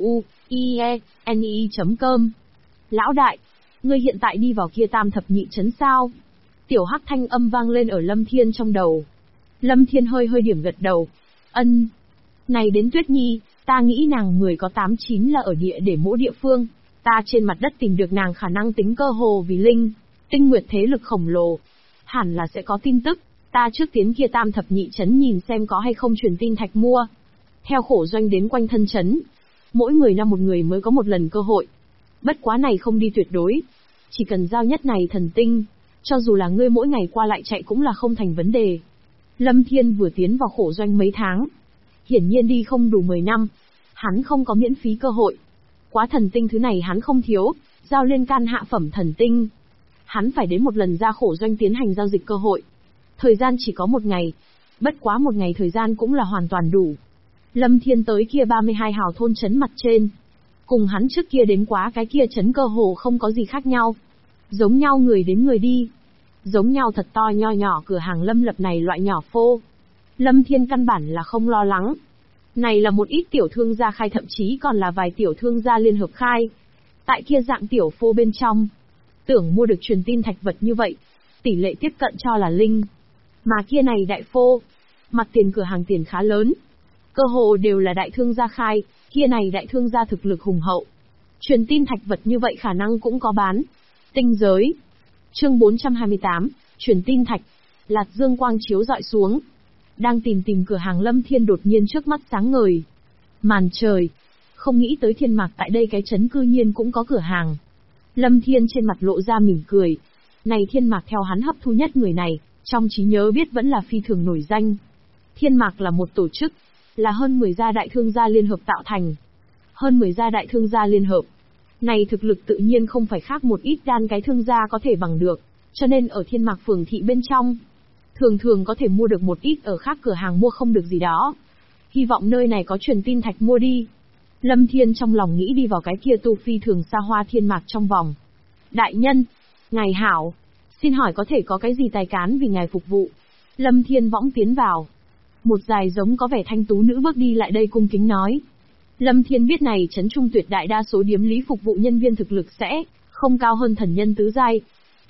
tzuie.com. Lão đại, ngươi hiện tại đi vào kia tam thập nhị trấn sao? Tiểu Hắc thanh âm vang lên ở Lâm Thiên trong đầu. Lâm Thiên hơi điểm gật đầu. Ân. Này đến Tuyết Nhi, ta nghĩ nàng người có 8-9 là ở địa để mỗi địa phương. Ta trên mặt đất tìm được nàng khả năng tính cơ hồ vì linh, tinh nguyệt thế lực khổng lồ. Hẳn là sẽ có tin tức, ta trước tiến kia tam thập nhị trấn nhìn xem có hay không truyền tin thạch mua. Theo khổ doanh đến quanh thân trấn. Mỗi 10 năm một người mới có một lần cơ hội. Bất quá này không đi tuyệt đối. Chỉ cần giao nhất này thần tinh, cho dù là ngươi mỗi ngày qua lại chạy cũng là không thành vấn đề. Lâm Thiên vừa tiến vào khổ doanh mấy tháng. Hiển nhiên đi không đủ 10 năm. Hắn không có miễn phí cơ hội. Quá thần tinh thứ này hắn không thiếu, giao liên can hạ phẩm thần tinh. Hắn phải đến một lần ra khổ doanh tiến hành giao dịch cơ hội. Thời gian chỉ có 1 ngày. Bất quá 1 ngày thời gian cũng là hoàn toàn đủ. Lâm Thiên tới kia 32 hào thôn trấn mặt trên. Cùng hắn trước kia đến quá cái kia trấn cơ hồ không có gì khác nhau. Giống nhau người đến người đi. Giống nhau thật to nho nhỏ cửa hàng lâm lập này loại nhỏ phô. Lâm Thiên căn bản là không lo lắng. Này là một ít tiểu thương gia khai, thậm chí còn là vài tiểu thương gia liên hợp khai. Tại kia dạng tiểu phô bên trong, tưởng mua được truyền tin thạch vật như vậy, tỷ lệ tiếp cận cho là linh. Mà kia này đại phô, mặt tiền cửa hàng tiền khá lớn. Cơ hồ đều là đại thương gia khai, kia này đại thương gia thực lực hùng hậu. Truyền tin thạch vật như vậy khả năng cũng có bán. Tinh giới. Chương 428, truyền tin thạch. Lạt dương quang chiếu dọi xuống. Đang tìm cửa hàng Lâm Thiên đột nhiên trước mắt sáng ngời. Màn trời. Không nghĩ tới Thiên Mạc tại đây cái trấn cư nhiên cũng có cửa hàng. Lâm Thiên trên mặt lộ ra mỉm cười. Này Thiên Mạc theo hắn hấp thu nhất người này, trong trí nhớ biết vẫn là phi thường nổi danh. Thiên Mạc là một tổ chức, là hơn 10 gia đại thương gia liên hợp tạo thành. Hơn 10 gia đại thương gia liên hợp. Này thực lực tự nhiên không phải khác một ít đan cái thương gia có thể bằng được, cho nên ở Thiên Mạc phường thị bên trong, thường có thể mua được một ít ở khác cửa hàng mua không được gì đó. Hy vọng nơi này có truyền tin thạch mua đi. Lâm Thiên trong lòng nghĩ đi vào cái kia tu phi thường xa hoa Thiên Mạc trong vòng. Đại nhân, ngài hảo, xin hỏi có thể có cái gì tài cán vì ngài phục vụ. Lâm Thiên võng tiến vào. Một dài giống có vẻ thanh tú nữ bước đi lại đây cung kính nói. Lâm Thiên biết này trấn trung tuyệt đại đa số điếm lý phục vụ nhân viên thực lực sẽ không cao hơn thần nhân tứ giai.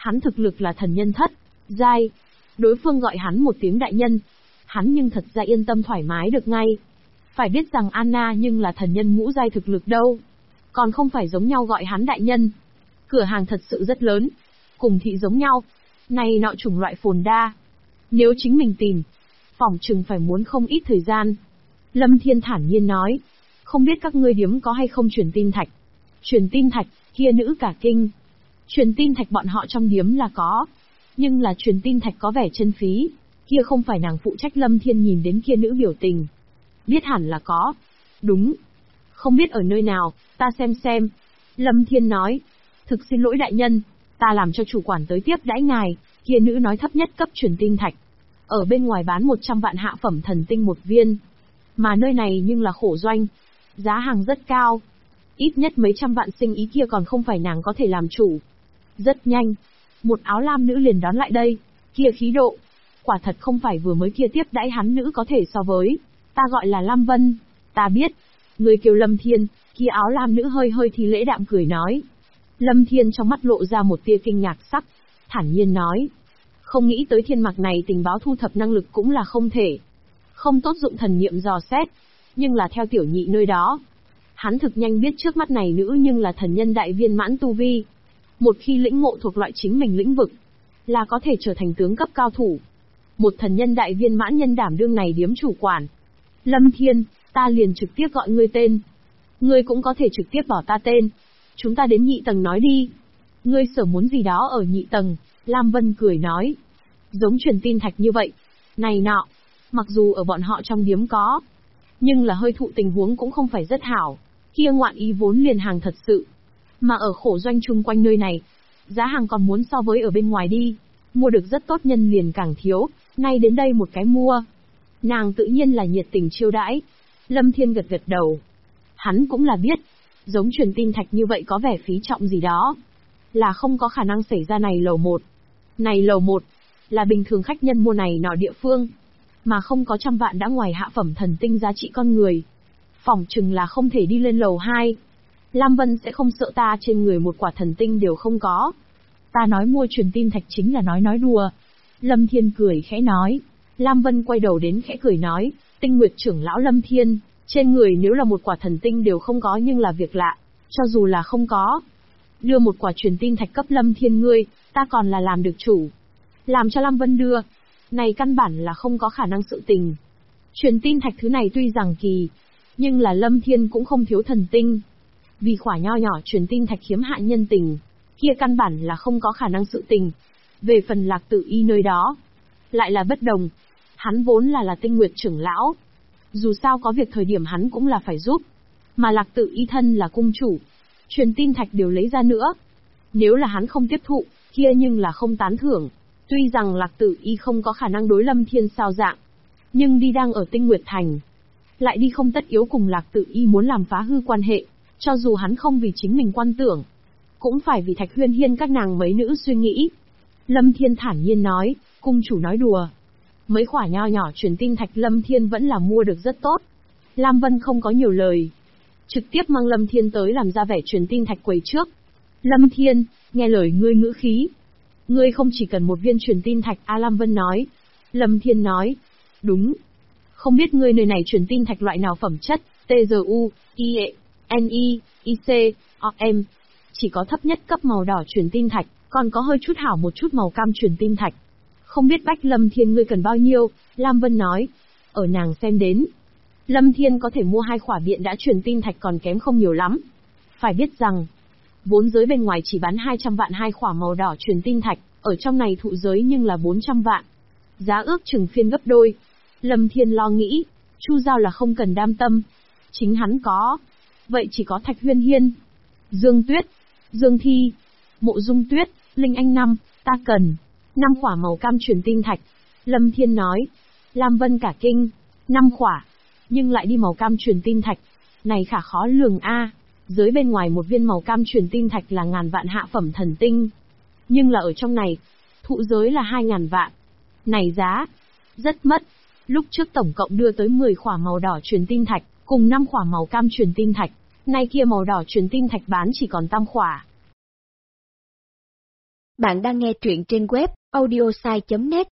Hắn thực lực là thần nhân thất giai. Đối phương gọi hắn một tiếng đại nhân. Hắn nhưng thật ra yên tâm thoải mái được ngay. Phải biết rằng Anna nhưng là thần nhân ngũ giai thực lực đâu. Còn không phải giống nhau gọi hắn đại nhân. Cửa hàng thật sự rất lớn. Cùng thị giống nhau. Này nọ chủng loại phồn đa. Nếu chính mình tìm, phỏng chừng phải muốn không ít thời gian. Lâm Thiên thản nhiên nói. Không biết các ngươi điếm có hay không truyền tin thạch. Truyền tin thạch, kia nữ cả kinh. Truyền tin thạch bọn họ trong điếm là có. Nhưng là truyền tin thạch có vẻ chân phí. Kia không phải nàng phụ trách. Lâm Thiên nhìn đến kia nữ biểu tình. Biết hẳn là có. Đúng. Không biết ở nơi nào, ta xem. Lâm Thiên nói. Thực xin lỗi đại nhân, ta làm cho chủ quản tới tiếp đãi ngài. Kia nữ nói thấp nhất cấp truyền tin thạch. Ở bên ngoài bán 100 vạn hạ phẩm thần tinh một viên. Mà nơi này nhưng là khổ doanh. Giá hàng rất cao. Ít nhất mấy trăm vạn sinh ý kia còn không phải nàng có thể làm chủ. Rất nhanh. Một áo lam nữ liền đón lại đây. Kia khí độ. Quả thật không phải vừa mới kia tiếp đãi hắn nữ có thể so với. Ta gọi là Lam Vân. Ta biết. Người kêu Lâm Thiên. Kia áo lam nữ hơi thì lễ đạm cười nói. Lâm Thiên trong mắt lộ ra một tia kinh ngạc sắc. Thản nhiên nói. Không nghĩ tới thiên mặc này tình báo thu thập năng lực cũng là không thể. Không tốt dụng thần niệm dò xét. Nhưng là theo tiểu nhị nơi đó. Hắn thực nhanh biết trước mắt này nữ nhưng là thần nhân đại viên mãn tu vi. Một khi lĩnh ngộ thuộc loại chính mình lĩnh vực. Là có thể trở thành tướng cấp cao thủ. Một thần nhân đại viên mãn nhân đảm đương này điếm chủ quản. Lâm Thiên, ta liền trực tiếp gọi ngươi tên. Ngươi cũng có thể trực tiếp bảo ta tên. Chúng ta đến nhị tầng nói đi. Ngươi sở muốn gì đó ở nhị tầng. Lam Vân cười nói. Giống truyền tin thạch như vậy. Này nọ. Mặc dù ở bọn họ trong điếm có. Nhưng là hơi thụ tình huống cũng không phải rất hảo. Kia ngoạn ý vốn liền hàng thật sự. Mà ở khổ doanh chung quanh nơi này. Giá hàng còn muốn so với ở bên ngoài đi. Mua được rất tốt nhân liền càng thiếu. Nay đến đây một cái mua. Nàng tự nhiên là nhiệt tình chiêu đãi. Lâm Thiên gật đầu. Hắn cũng là biết. Giống truyền tin thạch như vậy có vẻ phí trọng gì đó. Là không có khả năng xảy ra này lầu 1. Này lầu 1. Là bình thường khách nhân mua này nọ địa phương. Mà không có trăm vạn đã ngoài hạ phẩm thần tinh giá trị con người. Phỏng chừng là không thể đi lên lầu 2. Lam Vân sẽ không sợ ta trên người một quả thần tinh đều không có. Ta nói mua truyền tin thạch chính là nói đùa. Lâm Thiên cười khẽ nói. Lam Vân quay đầu đến khẽ cười nói. Tinh Nguyệt trưởng lão Lâm Thiên, trên người nếu là một quả thần tinh đều không có nhưng là việc lạ. Cho dù là không có. Đưa một quả truyền tin thạch cấp Lâm Thiên ngươi, ta còn là làm được chủ. Làm cho Lam Vân đưa. Này căn bản là không có khả năng sự tình. Truyền tin thạch thứ này tuy rằng kỳ. Nhưng là Lâm Thiên cũng không thiếu thần tinh. Vì khỏa nho nhỏ truyền tin thạch khiếm hạ nhân tình. Kia căn bản là không có khả năng sự tình. Về phần Lạc Tử Y nơi đó. Lại là bất đồng. Hắn vốn là Tinh Nguyệt trưởng lão. Dù sao có việc thời điểm hắn cũng là phải giúp. Mà Lạc Tử Y thân là cung chủ. Truyền tin thạch đều lấy ra nữa. Nếu là hắn không tiếp thụ, kia nhưng là không tán thưởng. Tuy rằng Lạc Tử Y không có khả năng đối Lâm Thiên sao dạng. Nhưng đi đang ở Tinh Nguyệt Thành. Lại đi không tất yếu cùng Lạc Tử Y muốn làm phá hư quan hệ. Cho dù hắn không vì chính mình quan tưởng. Cũng phải vì Thạch Huyên Hiên các nàng mấy nữ suy nghĩ. Lâm Thiên thản nhiên nói, cung chủ nói đùa. Mấy khỏa nho nhỏ truyền tin thạch Lâm Thiên vẫn là mua được rất tốt. Lam Vân không có nhiều lời. Trực tiếp mang Lâm Thiên tới làm ra vẻ truyền tin thạch quầy trước. Lâm Thiên, nghe lời ngươi ngữ khí. Ngươi không chỉ cần một viên truyền tin thạch Lam Vân nói. Lâm Thiên nói. Đúng. Không biết ngươi nơi này truyền tin thạch loại nào phẩm chất, TGU, IE, NI, IC, OM. Chỉ có thấp nhất cấp màu đỏ truyền tin thạch, còn có hơi chút hảo một chút màu cam truyền tin thạch. Không biết Bách Lâm Thiên ngươi cần bao nhiêu, Lam Vân nói. Ở nàng xem đến. Lâm Thiên có thể mua 2 khỏa biện đã truyền tin thạch còn kém không nhiều lắm. Phải biết rằng, vốn giới bên ngoài chỉ bán 200 vạn 2 khỏa màu đỏ truyền tin thạch, ở trong này thụ giới nhưng là 400 vạn. Giá ước chừng phiên gấp đôi. Lâm Thiên lo nghĩ, Chu Giao là không cần đam tâm. Chính hắn có. Vậy chỉ có Thạch Huyên Hiên, Dương Tuyết, Dương Thi, Mộ Dung Tuyết, Linh Anh Năm, ta cần 5 khỏa màu cam truyền tin thạch. Lâm Thiên nói. Lam Vân cả kinh. 5 khỏa. Nhưng lại đi màu cam truyền tin thạch. Này khả khó lường a. Giới bên ngoài một viên màu cam truyền tin thạch là ngàn vạn hạ phẩm thần tinh. Nhưng là ở trong này, thụ giới là 2.000 vạn. Này giá, rất mất. Lúc trước tổng cộng đưa tới 10 khỏa màu đỏ truyền tin thạch, cùng 5 khỏa màu cam truyền tin thạch. Nay kia màu đỏ truyền tin thạch bán chỉ còn tam khỏa. Bạn đang nghe truyện trên web audiosai.net.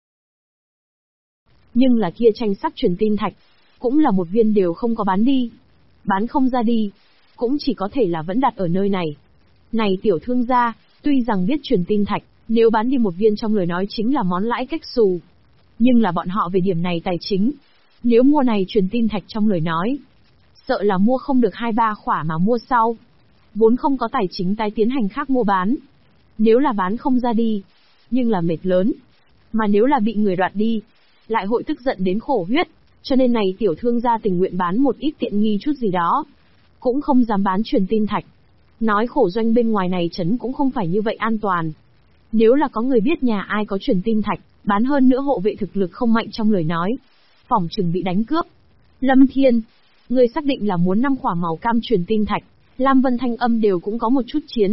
Nhưng là kia tranh sắc truyền tin thạch, cũng là một viên đều không có bán đi. Bán không ra đi, cũng chỉ có thể là vẫn đặt ở nơi này. Này tiểu thương gia, tuy rằng biết truyền tin thạch, nếu bán đi một viên trong lời nói chính là món lãi cách xù. Nhưng là bọn họ về điểm này tài chính. Nếu mua này truyền tin thạch trong lời nói, sợ là mua không được 2-3 khỏa mà mua sau. Vốn không có tài chính tái tiến hành khác mua bán. Nếu là bán không ra đi, nhưng là mệt lớn. Mà nếu là bị người đoạt đi, lại hội tức giận đến khổ huyết. Cho nên này tiểu thương gia tình nguyện bán một ít tiện nghi chút gì đó. Cũng không dám bán truyền tin thạch. Nói khổ doanh bên ngoài này trấn cũng không phải như vậy an toàn. Nếu là có người biết nhà ai có truyền tin thạch, bán hơn nữa hộ vệ thực lực không mạnh trong lời nói, phỏng chừng bị đánh cướp. Lâm Thiên, người xác định là muốn 5 khỏa màu cam truyền tin thạch. Lam Vân thanh âm đều cũng có một chút chiến.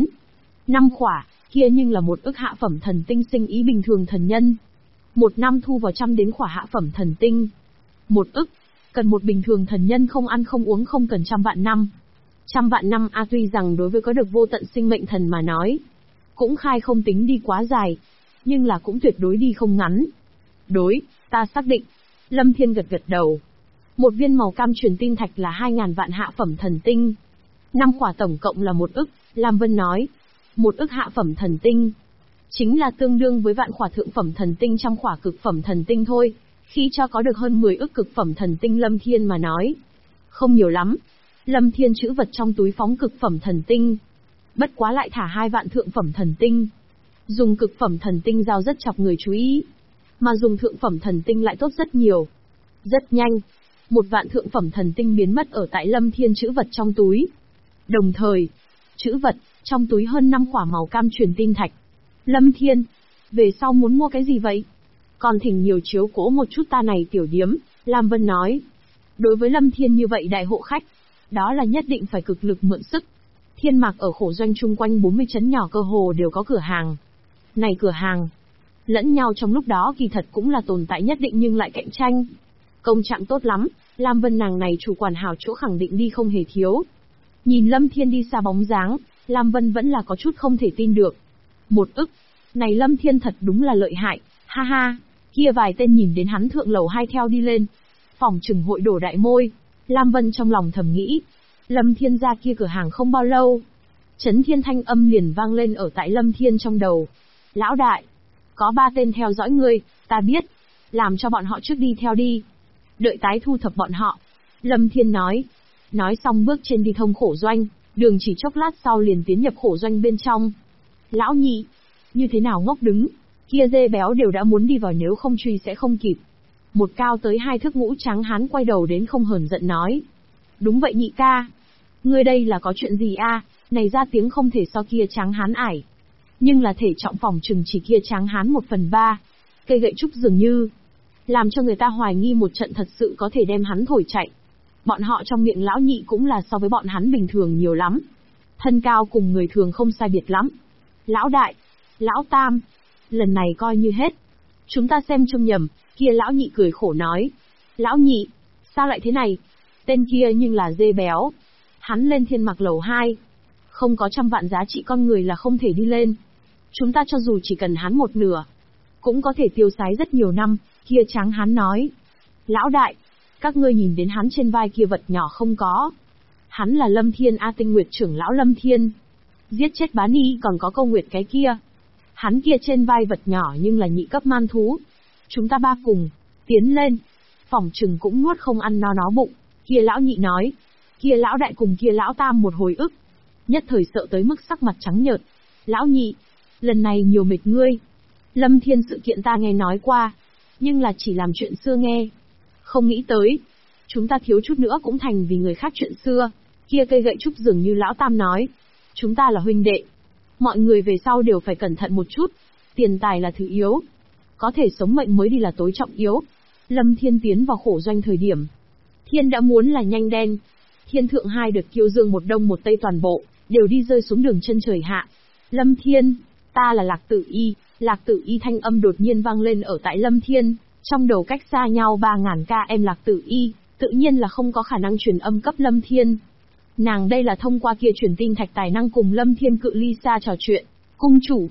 5 khỏa, kia nhưng là một ức hạ phẩm thần tinh sinh ý bình thường thần nhân. Một năm thu vào trăm đến khỏa hạ phẩm thần tinh. 1 ức, cần một bình thường thần nhân không ăn không uống không cần 100 vạn năm. 100 vạn năm tuy rằng đối với có được vô tận sinh mệnh thần mà nói, cũng khai không tính đi quá dài, nhưng là cũng tuyệt đối đi không ngắn. Đối, ta xác định. Lâm Thiên gật gật đầu. Một viên màu cam truyền tin thạch là 2.000 vạn hạ phẩm thần tinh. 5 khỏa tổng cộng là 1 ức, Lam Vân nói. 1 ức hạ phẩm thần tinh. Chính là tương đương với vạn khỏa thượng phẩm thần tinh trăm khỏa cực phẩm thần tinh thôi. Khi cho có được hơn 10 ức cực phẩm thần tinh Lâm Thiên mà nói. Không nhiều lắm. Lâm Thiên trữ vật trong túi phóng cực phẩm thần tinh. Bất quá lại thả 2 vạn thượng phẩm thần tinh. Dùng cực phẩm thần tinh giao rất chọc người chú ý. Mà dùng thượng phẩm thần tinh lại tốt rất nhiều. Rất nhanh. 1 vạn thượng phẩm thần tinh biến mất ở tại Lâm Thiên trữ vật trong túi. Đồng thời, trữ vật, trong túi hơn 5 khỏa màu cam truyền tin thạch. Lâm Thiên, về sau muốn mua cái gì vậy? Còn thỉnh nhiều chiếu cố một chút ta này tiểu điếm, Lam Vân nói. Đối với Lâm Thiên như vậy đại hộ khách, đó là nhất định phải cực lực mượn sức. Thiên Mạc ở khổ doanh chung quanh 40 trấn nhỏ cơ hồ đều có cửa hàng. Này cửa hàng, lẫn nhau trong lúc đó kỳ thật cũng là tồn tại nhất định nhưng lại cạnh tranh. Công trạng tốt lắm, Lam Vân nàng này chủ quản hảo chỗ khẳng định đi không hề thiếu. Nhìn Lâm Thiên đi xa bóng dáng, Lam Vân vẫn là có chút không thể tin được. 1 ức, này Lâm Thiên thật đúng là lợi hại, ha ha, kia vài tên nhìn đến hắn thượng lầu 2 theo đi lên. Phỏng chừng hội đổ đại môi, Lam Vân trong lòng thầm nghĩ. Lâm Thiên ra kia cửa hàng không bao lâu. Chấn Thiên thanh âm liền vang lên ở tại Lâm Thiên trong đầu. Lão đại, có 3 tên theo dõi ngươi, ta biết. Làm cho bọn họ trước đi theo đi. Đợi tái thu thập bọn họ. Lâm Thiên nói. Nói xong bước trên đi thông khổ doanh, đường chỉ chốc lát sau liền tiến nhập khổ doanh bên trong. Lão nhị, như thế nào ngốc đứng, kia dê béo đều đã muốn đi vào nếu không truy sẽ không kịp. Một cao tới 2 thước ngũ trắng hán quay đầu đến không hờn giận nói. Đúng vậy nhị ca. Ngươi đây là có chuyện gì a? Này ra tiếng không thể so kia trắng hán ải. Nhưng là thể trọng phòng chừng chỉ kia trắng hán 1/3. Cây gậy trúc dường như làm cho người ta hoài nghi một trận thật sự có thể đem hắn thổi chạy. Bọn họ trong miệng lão nhị cũng là so với bọn hắn bình thường nhiều lắm. Thân cao cùng người thường không sai biệt lắm. Lão đại, lão tam, lần này coi như hết. Chúng ta xem trông nhầm, kia lão nhị cười khổ nói. Lão nhị, sao lại thế này? Tên kia nhưng là dê béo. Hắn lên Thiên Mạc lầu 2. Không có 100 vạn giá trị con người là không thể đi lên. Chúng ta cho dù chỉ cần hắn một nửa, cũng có thể tiêu xái rất nhiều năm, kia trắng hắn nói. Lão đại, các ngươi nhìn đến hắn trên vai kia vật nhỏ không có. Hắn là Lâm Thiên A Tinh Nguyệt trưởng lão Lâm Thiên. Giết chết bán y còn có Câu Nguyệt cái kia. Hắn kia trên vai vật nhỏ nhưng là nhị cấp man thú. Chúng ta 3 cùng tiến lên. Phỏng chừng cũng nuốt không ăn no nó bụng. Kia lão nhị nói. Kia lão đại cùng kia lão tam một hồi ức. Nhất thời sợ tới mức sắc mặt trắng nhợt. Lão nhị, lần này nhiều mệt ngươi. Lâm Thiên sự kiện ta nghe nói qua. Nhưng là chỉ làm chuyện xưa nghe. Không nghĩ tới. Chúng ta thiếu chút nữa cũng thành vì người khác chuyện xưa. Kia cây gậy trúc dường như lão tam nói. Chúng ta là huynh đệ. Mọi người về sau đều phải cẩn thận một chút. Tiền tài là thứ yếu. Có thể sống mệnh mới đi là tối trọng yếu. Lâm Thiên tiến vào khổ doanh thời điểm. Thiên đã muốn là nhanh đen. Thiên thượng 2 được Kiêu Dương một đông một tây toàn bộ, đều đi rơi xuống đường chân trời hạ. Lâm Thiên, ta là Lạc Tử Y. Lạc Tử Y thanh âm đột nhiên vang lên ở tại Lâm Thiên. Trong đầu cách xa nhau 3.000 km Lạc Tử Y, tự nhiên là không có khả năng truyền âm cấp Lâm Thiên. Nàng đây là thông qua kia truyền tin thạch tài năng cùng Lâm Thiên cự ly xa trò chuyện. Cung chủ,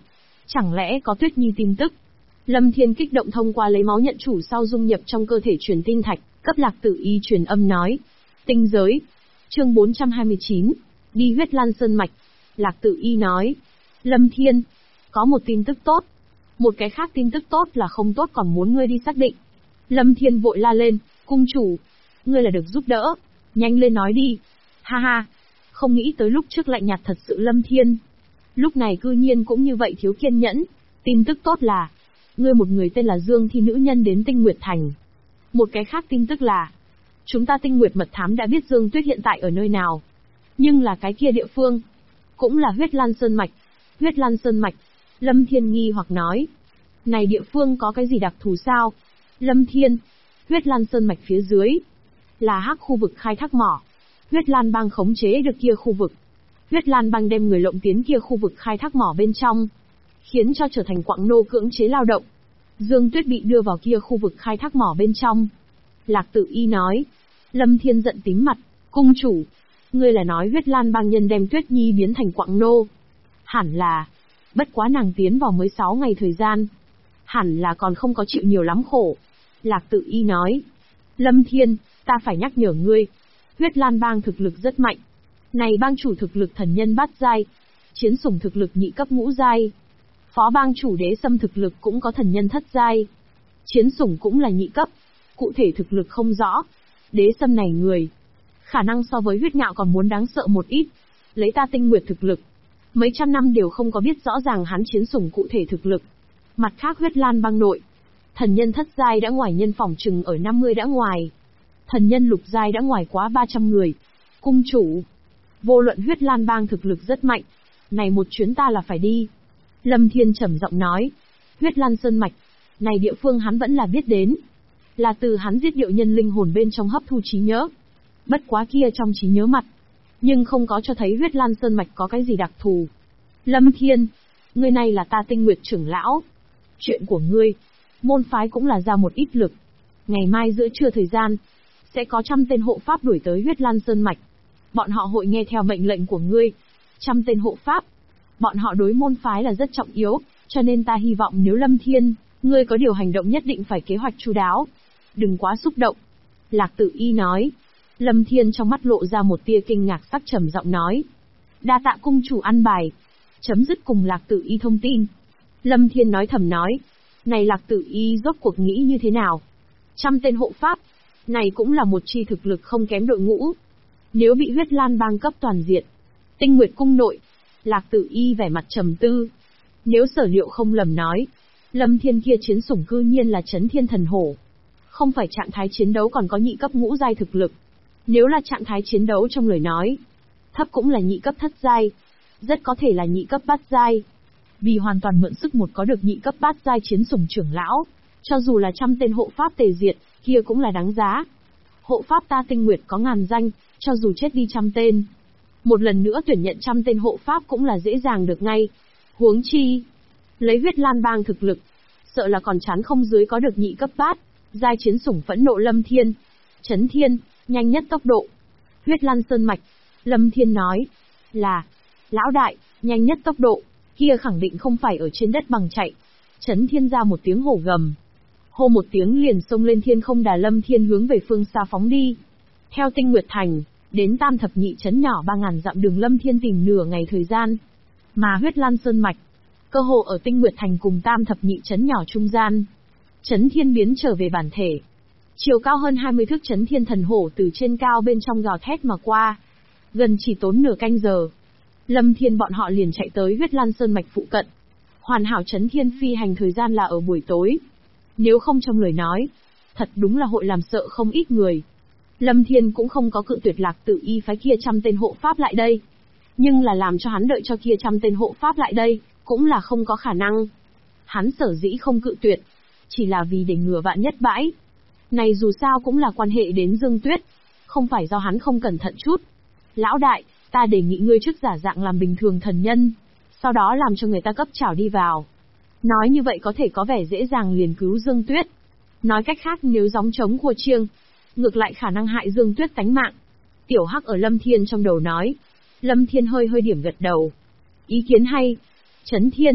Chẳng lẽ có Tuyết Nhi tin tức? Lâm Thiên kích động thông qua lấy máu nhận chủ sau dung nhập trong cơ thể truyền tinh thạch, cấp Lạc Tử Y truyền âm nói. Tinh giới. Chương 429. Đi huyết lan sơn mạch. Lạc Tử Y nói. Lâm Thiên, có một tin tức tốt. Một cái khác tin tức tốt là không tốt còn muốn ngươi đi xác định. Lâm Thiên vội la lên, cung chủ, ngươi là được giúp đỡ. Nhanh lên nói đi. Ha ha, không nghĩ tới lúc trước lạnh nhạt thật sự Lâm Thiên. Lúc này cư nhiên cũng như vậy thiếu kiên nhẫn. Tin tức tốt là, ngươi một người tên là Dương Thi nữ nhân đến Tinh Nguyệt Thành. Một cái khác tin tức là, chúng ta Tinh Nguyệt mật thám đã biết Dương Tuyết hiện tại ở nơi nào. Nhưng là cái kia địa phương, cũng là huyết lan sơn mạch. Huyết lan sơn mạch, Lâm Thiên nghi hoặc nói. Này địa phương có cái gì đặc thù sao? Lâm Thiên, huyết lan sơn mạch phía dưới, là hắc khu vực khai thác mỏ. Huyết Lan Bang khống chế được kia khu vực. Huyết Lan Bang đem người lộng tiến kia khu vực khai thác mỏ bên trong, khiến cho trở thành quặng nô cưỡng chế lao động. Dương Tuyết bị đưa vào kia khu vực khai thác mỏ bên trong. Lạc Tử Y nói. Lâm Thiên giận tím mặt, cung chủ, ngươi là nói Huyết Lan Bang nhân đem Tuyết Nhi biến thành quặng nô? Hẳn là, bất quá nàng tiến vào mới 6 ngày thời gian, hẳn là còn không có chịu nhiều lắm khổ. Lạc Tử Y nói. Lâm Thiên, ta phải nhắc nhở ngươi, Huyết Lan Bang thực lực rất mạnh. Này bang chủ thực lực thần nhân bát giai, chiến sủng thực lực nhị cấp ngũ giai. Phó bang chủ Đế Sâm thực lực cũng có thần nhân thất giai. Chiến sủng cũng là nhị cấp, cụ thể thực lực không rõ. Đế Sâm này người, khả năng so với Huyết Ngạo còn muốn đáng sợ một ít. Lấy ta Tinh Nguyệt thực lực, mấy trăm năm đều không có biết rõ ràng hắn chiến sủng cụ thể thực lực. Mặt khác Huyết Lan Bang nội, thần nhân thất giai đã ngoài nhân phòng trừng ở 50 đã ngoài. Thần nhân lục giai đã ngoài quá 300 người. Cung chủ, vô luận Huyết Lan Bang thực lực rất mạnh, này một chuyến ta là phải đi. Lâm Thiên trầm giọng nói. Huyết Lan Sơn Mạch, này địa phương hắn vẫn là biết đến. Là từ hắn giết điệu nhân linh hồn bên trong hấp thu trí nhớ. Bất quá kia trong trí nhớ mặt, nhưng không có cho thấy Huyết Lan Sơn Mạch có cái gì đặc thù. Lâm Thiên, người này là ta Tinh Nguyệt trưởng lão. Chuyện của ngươi, môn phái cũng là ra một ít lực. Ngày mai giữa trưa thời gian, sẽ có 100 tên hộ pháp đuổi tới Huyết Lan Sơn Mạch. Bọn họ hội nghe theo mệnh lệnh của ngươi. 100 tên hộ pháp. Bọn họ đối môn phái là rất trọng yếu, cho nên ta hy vọng nếu Lâm Thiên, ngươi có điều hành động nhất định phải kế hoạch chu đáo. Đừng quá xúc động. Lạc Tử Y nói. Lâm Thiên trong mắt lộ ra một tia kinh ngạc sắc trầm giọng nói. Đa tạ cung chủ ăn bài. Chấm dứt cùng Lạc Tử Y thông tin. Lâm Thiên nói thầm nói. Này Lạc Tử Y rốt cuộc nghĩ như thế nào? 100 tên hộ pháp. Này cũng là một chi thực lực không kém đội ngũ. Nếu bị Huyết Lan Bang cấp toàn diện, Tinh Nguyệt cung nội, Lạc Tử Y vẻ mặt trầm tư. Nếu sở liệu không lầm nói, Lâm Thiên kia chiến sủng cư nhiên là Chấn Thiên Thần Hổ. Không phải trạng thái chiến đấu còn có nhị cấp ngũ giai thực lực. Nếu là trạng thái chiến đấu trong lời nói, thấp cũng là nhị cấp thất giai, rất có thể là nhị cấp bát giai. Vì hoàn toàn mượn sức một có được nhị cấp bát giai chiến sủng trưởng lão, cho dù là 100 tên hộ pháp tề diệt, kia cũng là đáng giá. Hộ pháp ta Tinh Nguyệt có ngàn danh, cho dù chết đi 100 tên, một lần nữa tuyển nhận 100 tên hộ pháp cũng là dễ dàng được ngay. Huống chi, lấy Huyết Lan Bang thực lực, sợ là còn chán không dưới có được nhị cấp bát giai chiến sủng phẫn nộ Lâm Thiên. Chấn Thiên, nhanh nhất tốc độ. Huyết Lan Sơn Mạch, Lâm Thiên nói. Là, lão đại, nhanh nhất tốc độ, kia khẳng định không phải ở trên đất bằng chạy. Chấn Thiên ra một tiếng hổ gầm. Hô một tiếng liền xông lên thiên không đà Lâm Thiên hướng về phương xa phóng đi. Theo Tinh Nguyệt Thành, đến Tam Thập Nhị trấn nhỏ 3000 dặm đường Lâm Thiên tìm nửa ngày thời gian. Mà Huyết Lan Sơn Mạch, cơ hồ ở Tinh Nguyệt Thành cùng Tam Thập Nhị trấn nhỏ trung gian. Chấn Thiên biến trở về bản thể. Chiều cao hơn 20 thước Chấn Thiên Thần Hổ từ trên cao bên trong gào thét mà qua. Gần chỉ tốn nửa canh giờ, Lâm Thiên bọn họ liền chạy tới Huyết Lan Sơn Mạch phụ cận. Hoàn hảo Chấn Thiên phi hành thời gian là ở buổi tối. Nếu không trong lời nói, thật đúng là hội làm sợ không ít người. Lâm Thiên cũng không có cự tuyệt Lạc Tử Y phái kia 100 tên hộ pháp lại đây. Nhưng là làm cho hắn đợi cho kia 100 tên hộ pháp lại đây, cũng là không có khả năng. Hắn sở dĩ không cự tuyệt, chỉ là vì để ngừa vạn nhất bãi. Này dù sao cũng là quan hệ đến Dương Tuyết, không phải do hắn không cẩn thận chút. Lão đại, ta đề nghị ngươi trước giả dạng làm bình thường thần nhân, sau đó làm cho người ta cấp chảo đi vào. Nói như vậy có thể có vẻ dễ dàng liền cứu Dương Tuyết. Nói cách khác nếu gióng trống khua chiêng, ngược lại khả năng hại Dương Tuyết tánh mạng. Tiểu Hắc ở Lâm Thiên trong đầu nói. Lâm Thiên hơi điểm gật đầu. Ý kiến hay. Chấn Thiên,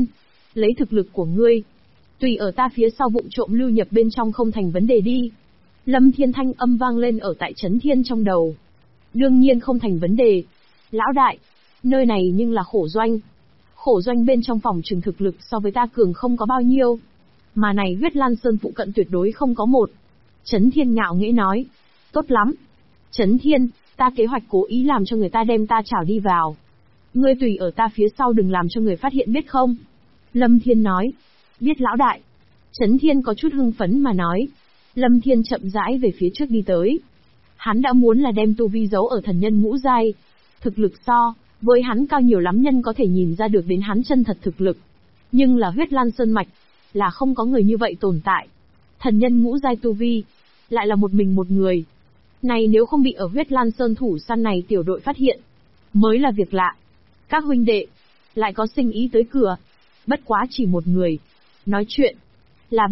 Lấy thực lực của ngươi, tùy ở ta phía sau vụng trộm lưu nhập bên trong không thành vấn đề đi. Lâm Thiên thanh âm vang lên ở tại Chấn Thiên trong đầu. Đương nhiên không thành vấn đề. Lão đại, nơi này nhưng là khổ doanh. Khổ doanh bên trong phòng trường thực lực so với ta cường không có bao nhiêu. Mà này huyết lan sơn phụ cận tuyệt đối không có một. Chấn Thiên ngạo nghễ nói. Tốt lắm. Chấn Thiên, ta kế hoạch cố ý làm cho người ta đem ta trảo đi vào. Ngươi tùy ở ta phía sau đừng làm cho người phát hiện biết không? Lâm Thiên nói. Biết lão đại. Chấn Thiên có chút hưng phấn mà nói. Lâm Thiên chậm rãi về phía trước đi tới. Hắn đã muốn là đem tu vi giấu ở thần nhân ngũ giai. Thực lực so với hắn cao nhiều lắm, nhân có thể nhìn ra được đến hắn chân thật thực lực. Nhưng là huyết lan sơn mạch, là không có người như vậy tồn tại. Thần nhân ngũ giai tu vi, lại là một mình một người. Này nếu không bị ở huyết lan sơn thủ săn này tiểu đội phát hiện, mới là việc lạ. Các huynh đệ, lại có sinh ý tới cửa. Bất quá chỉ một người. Nói chuyện,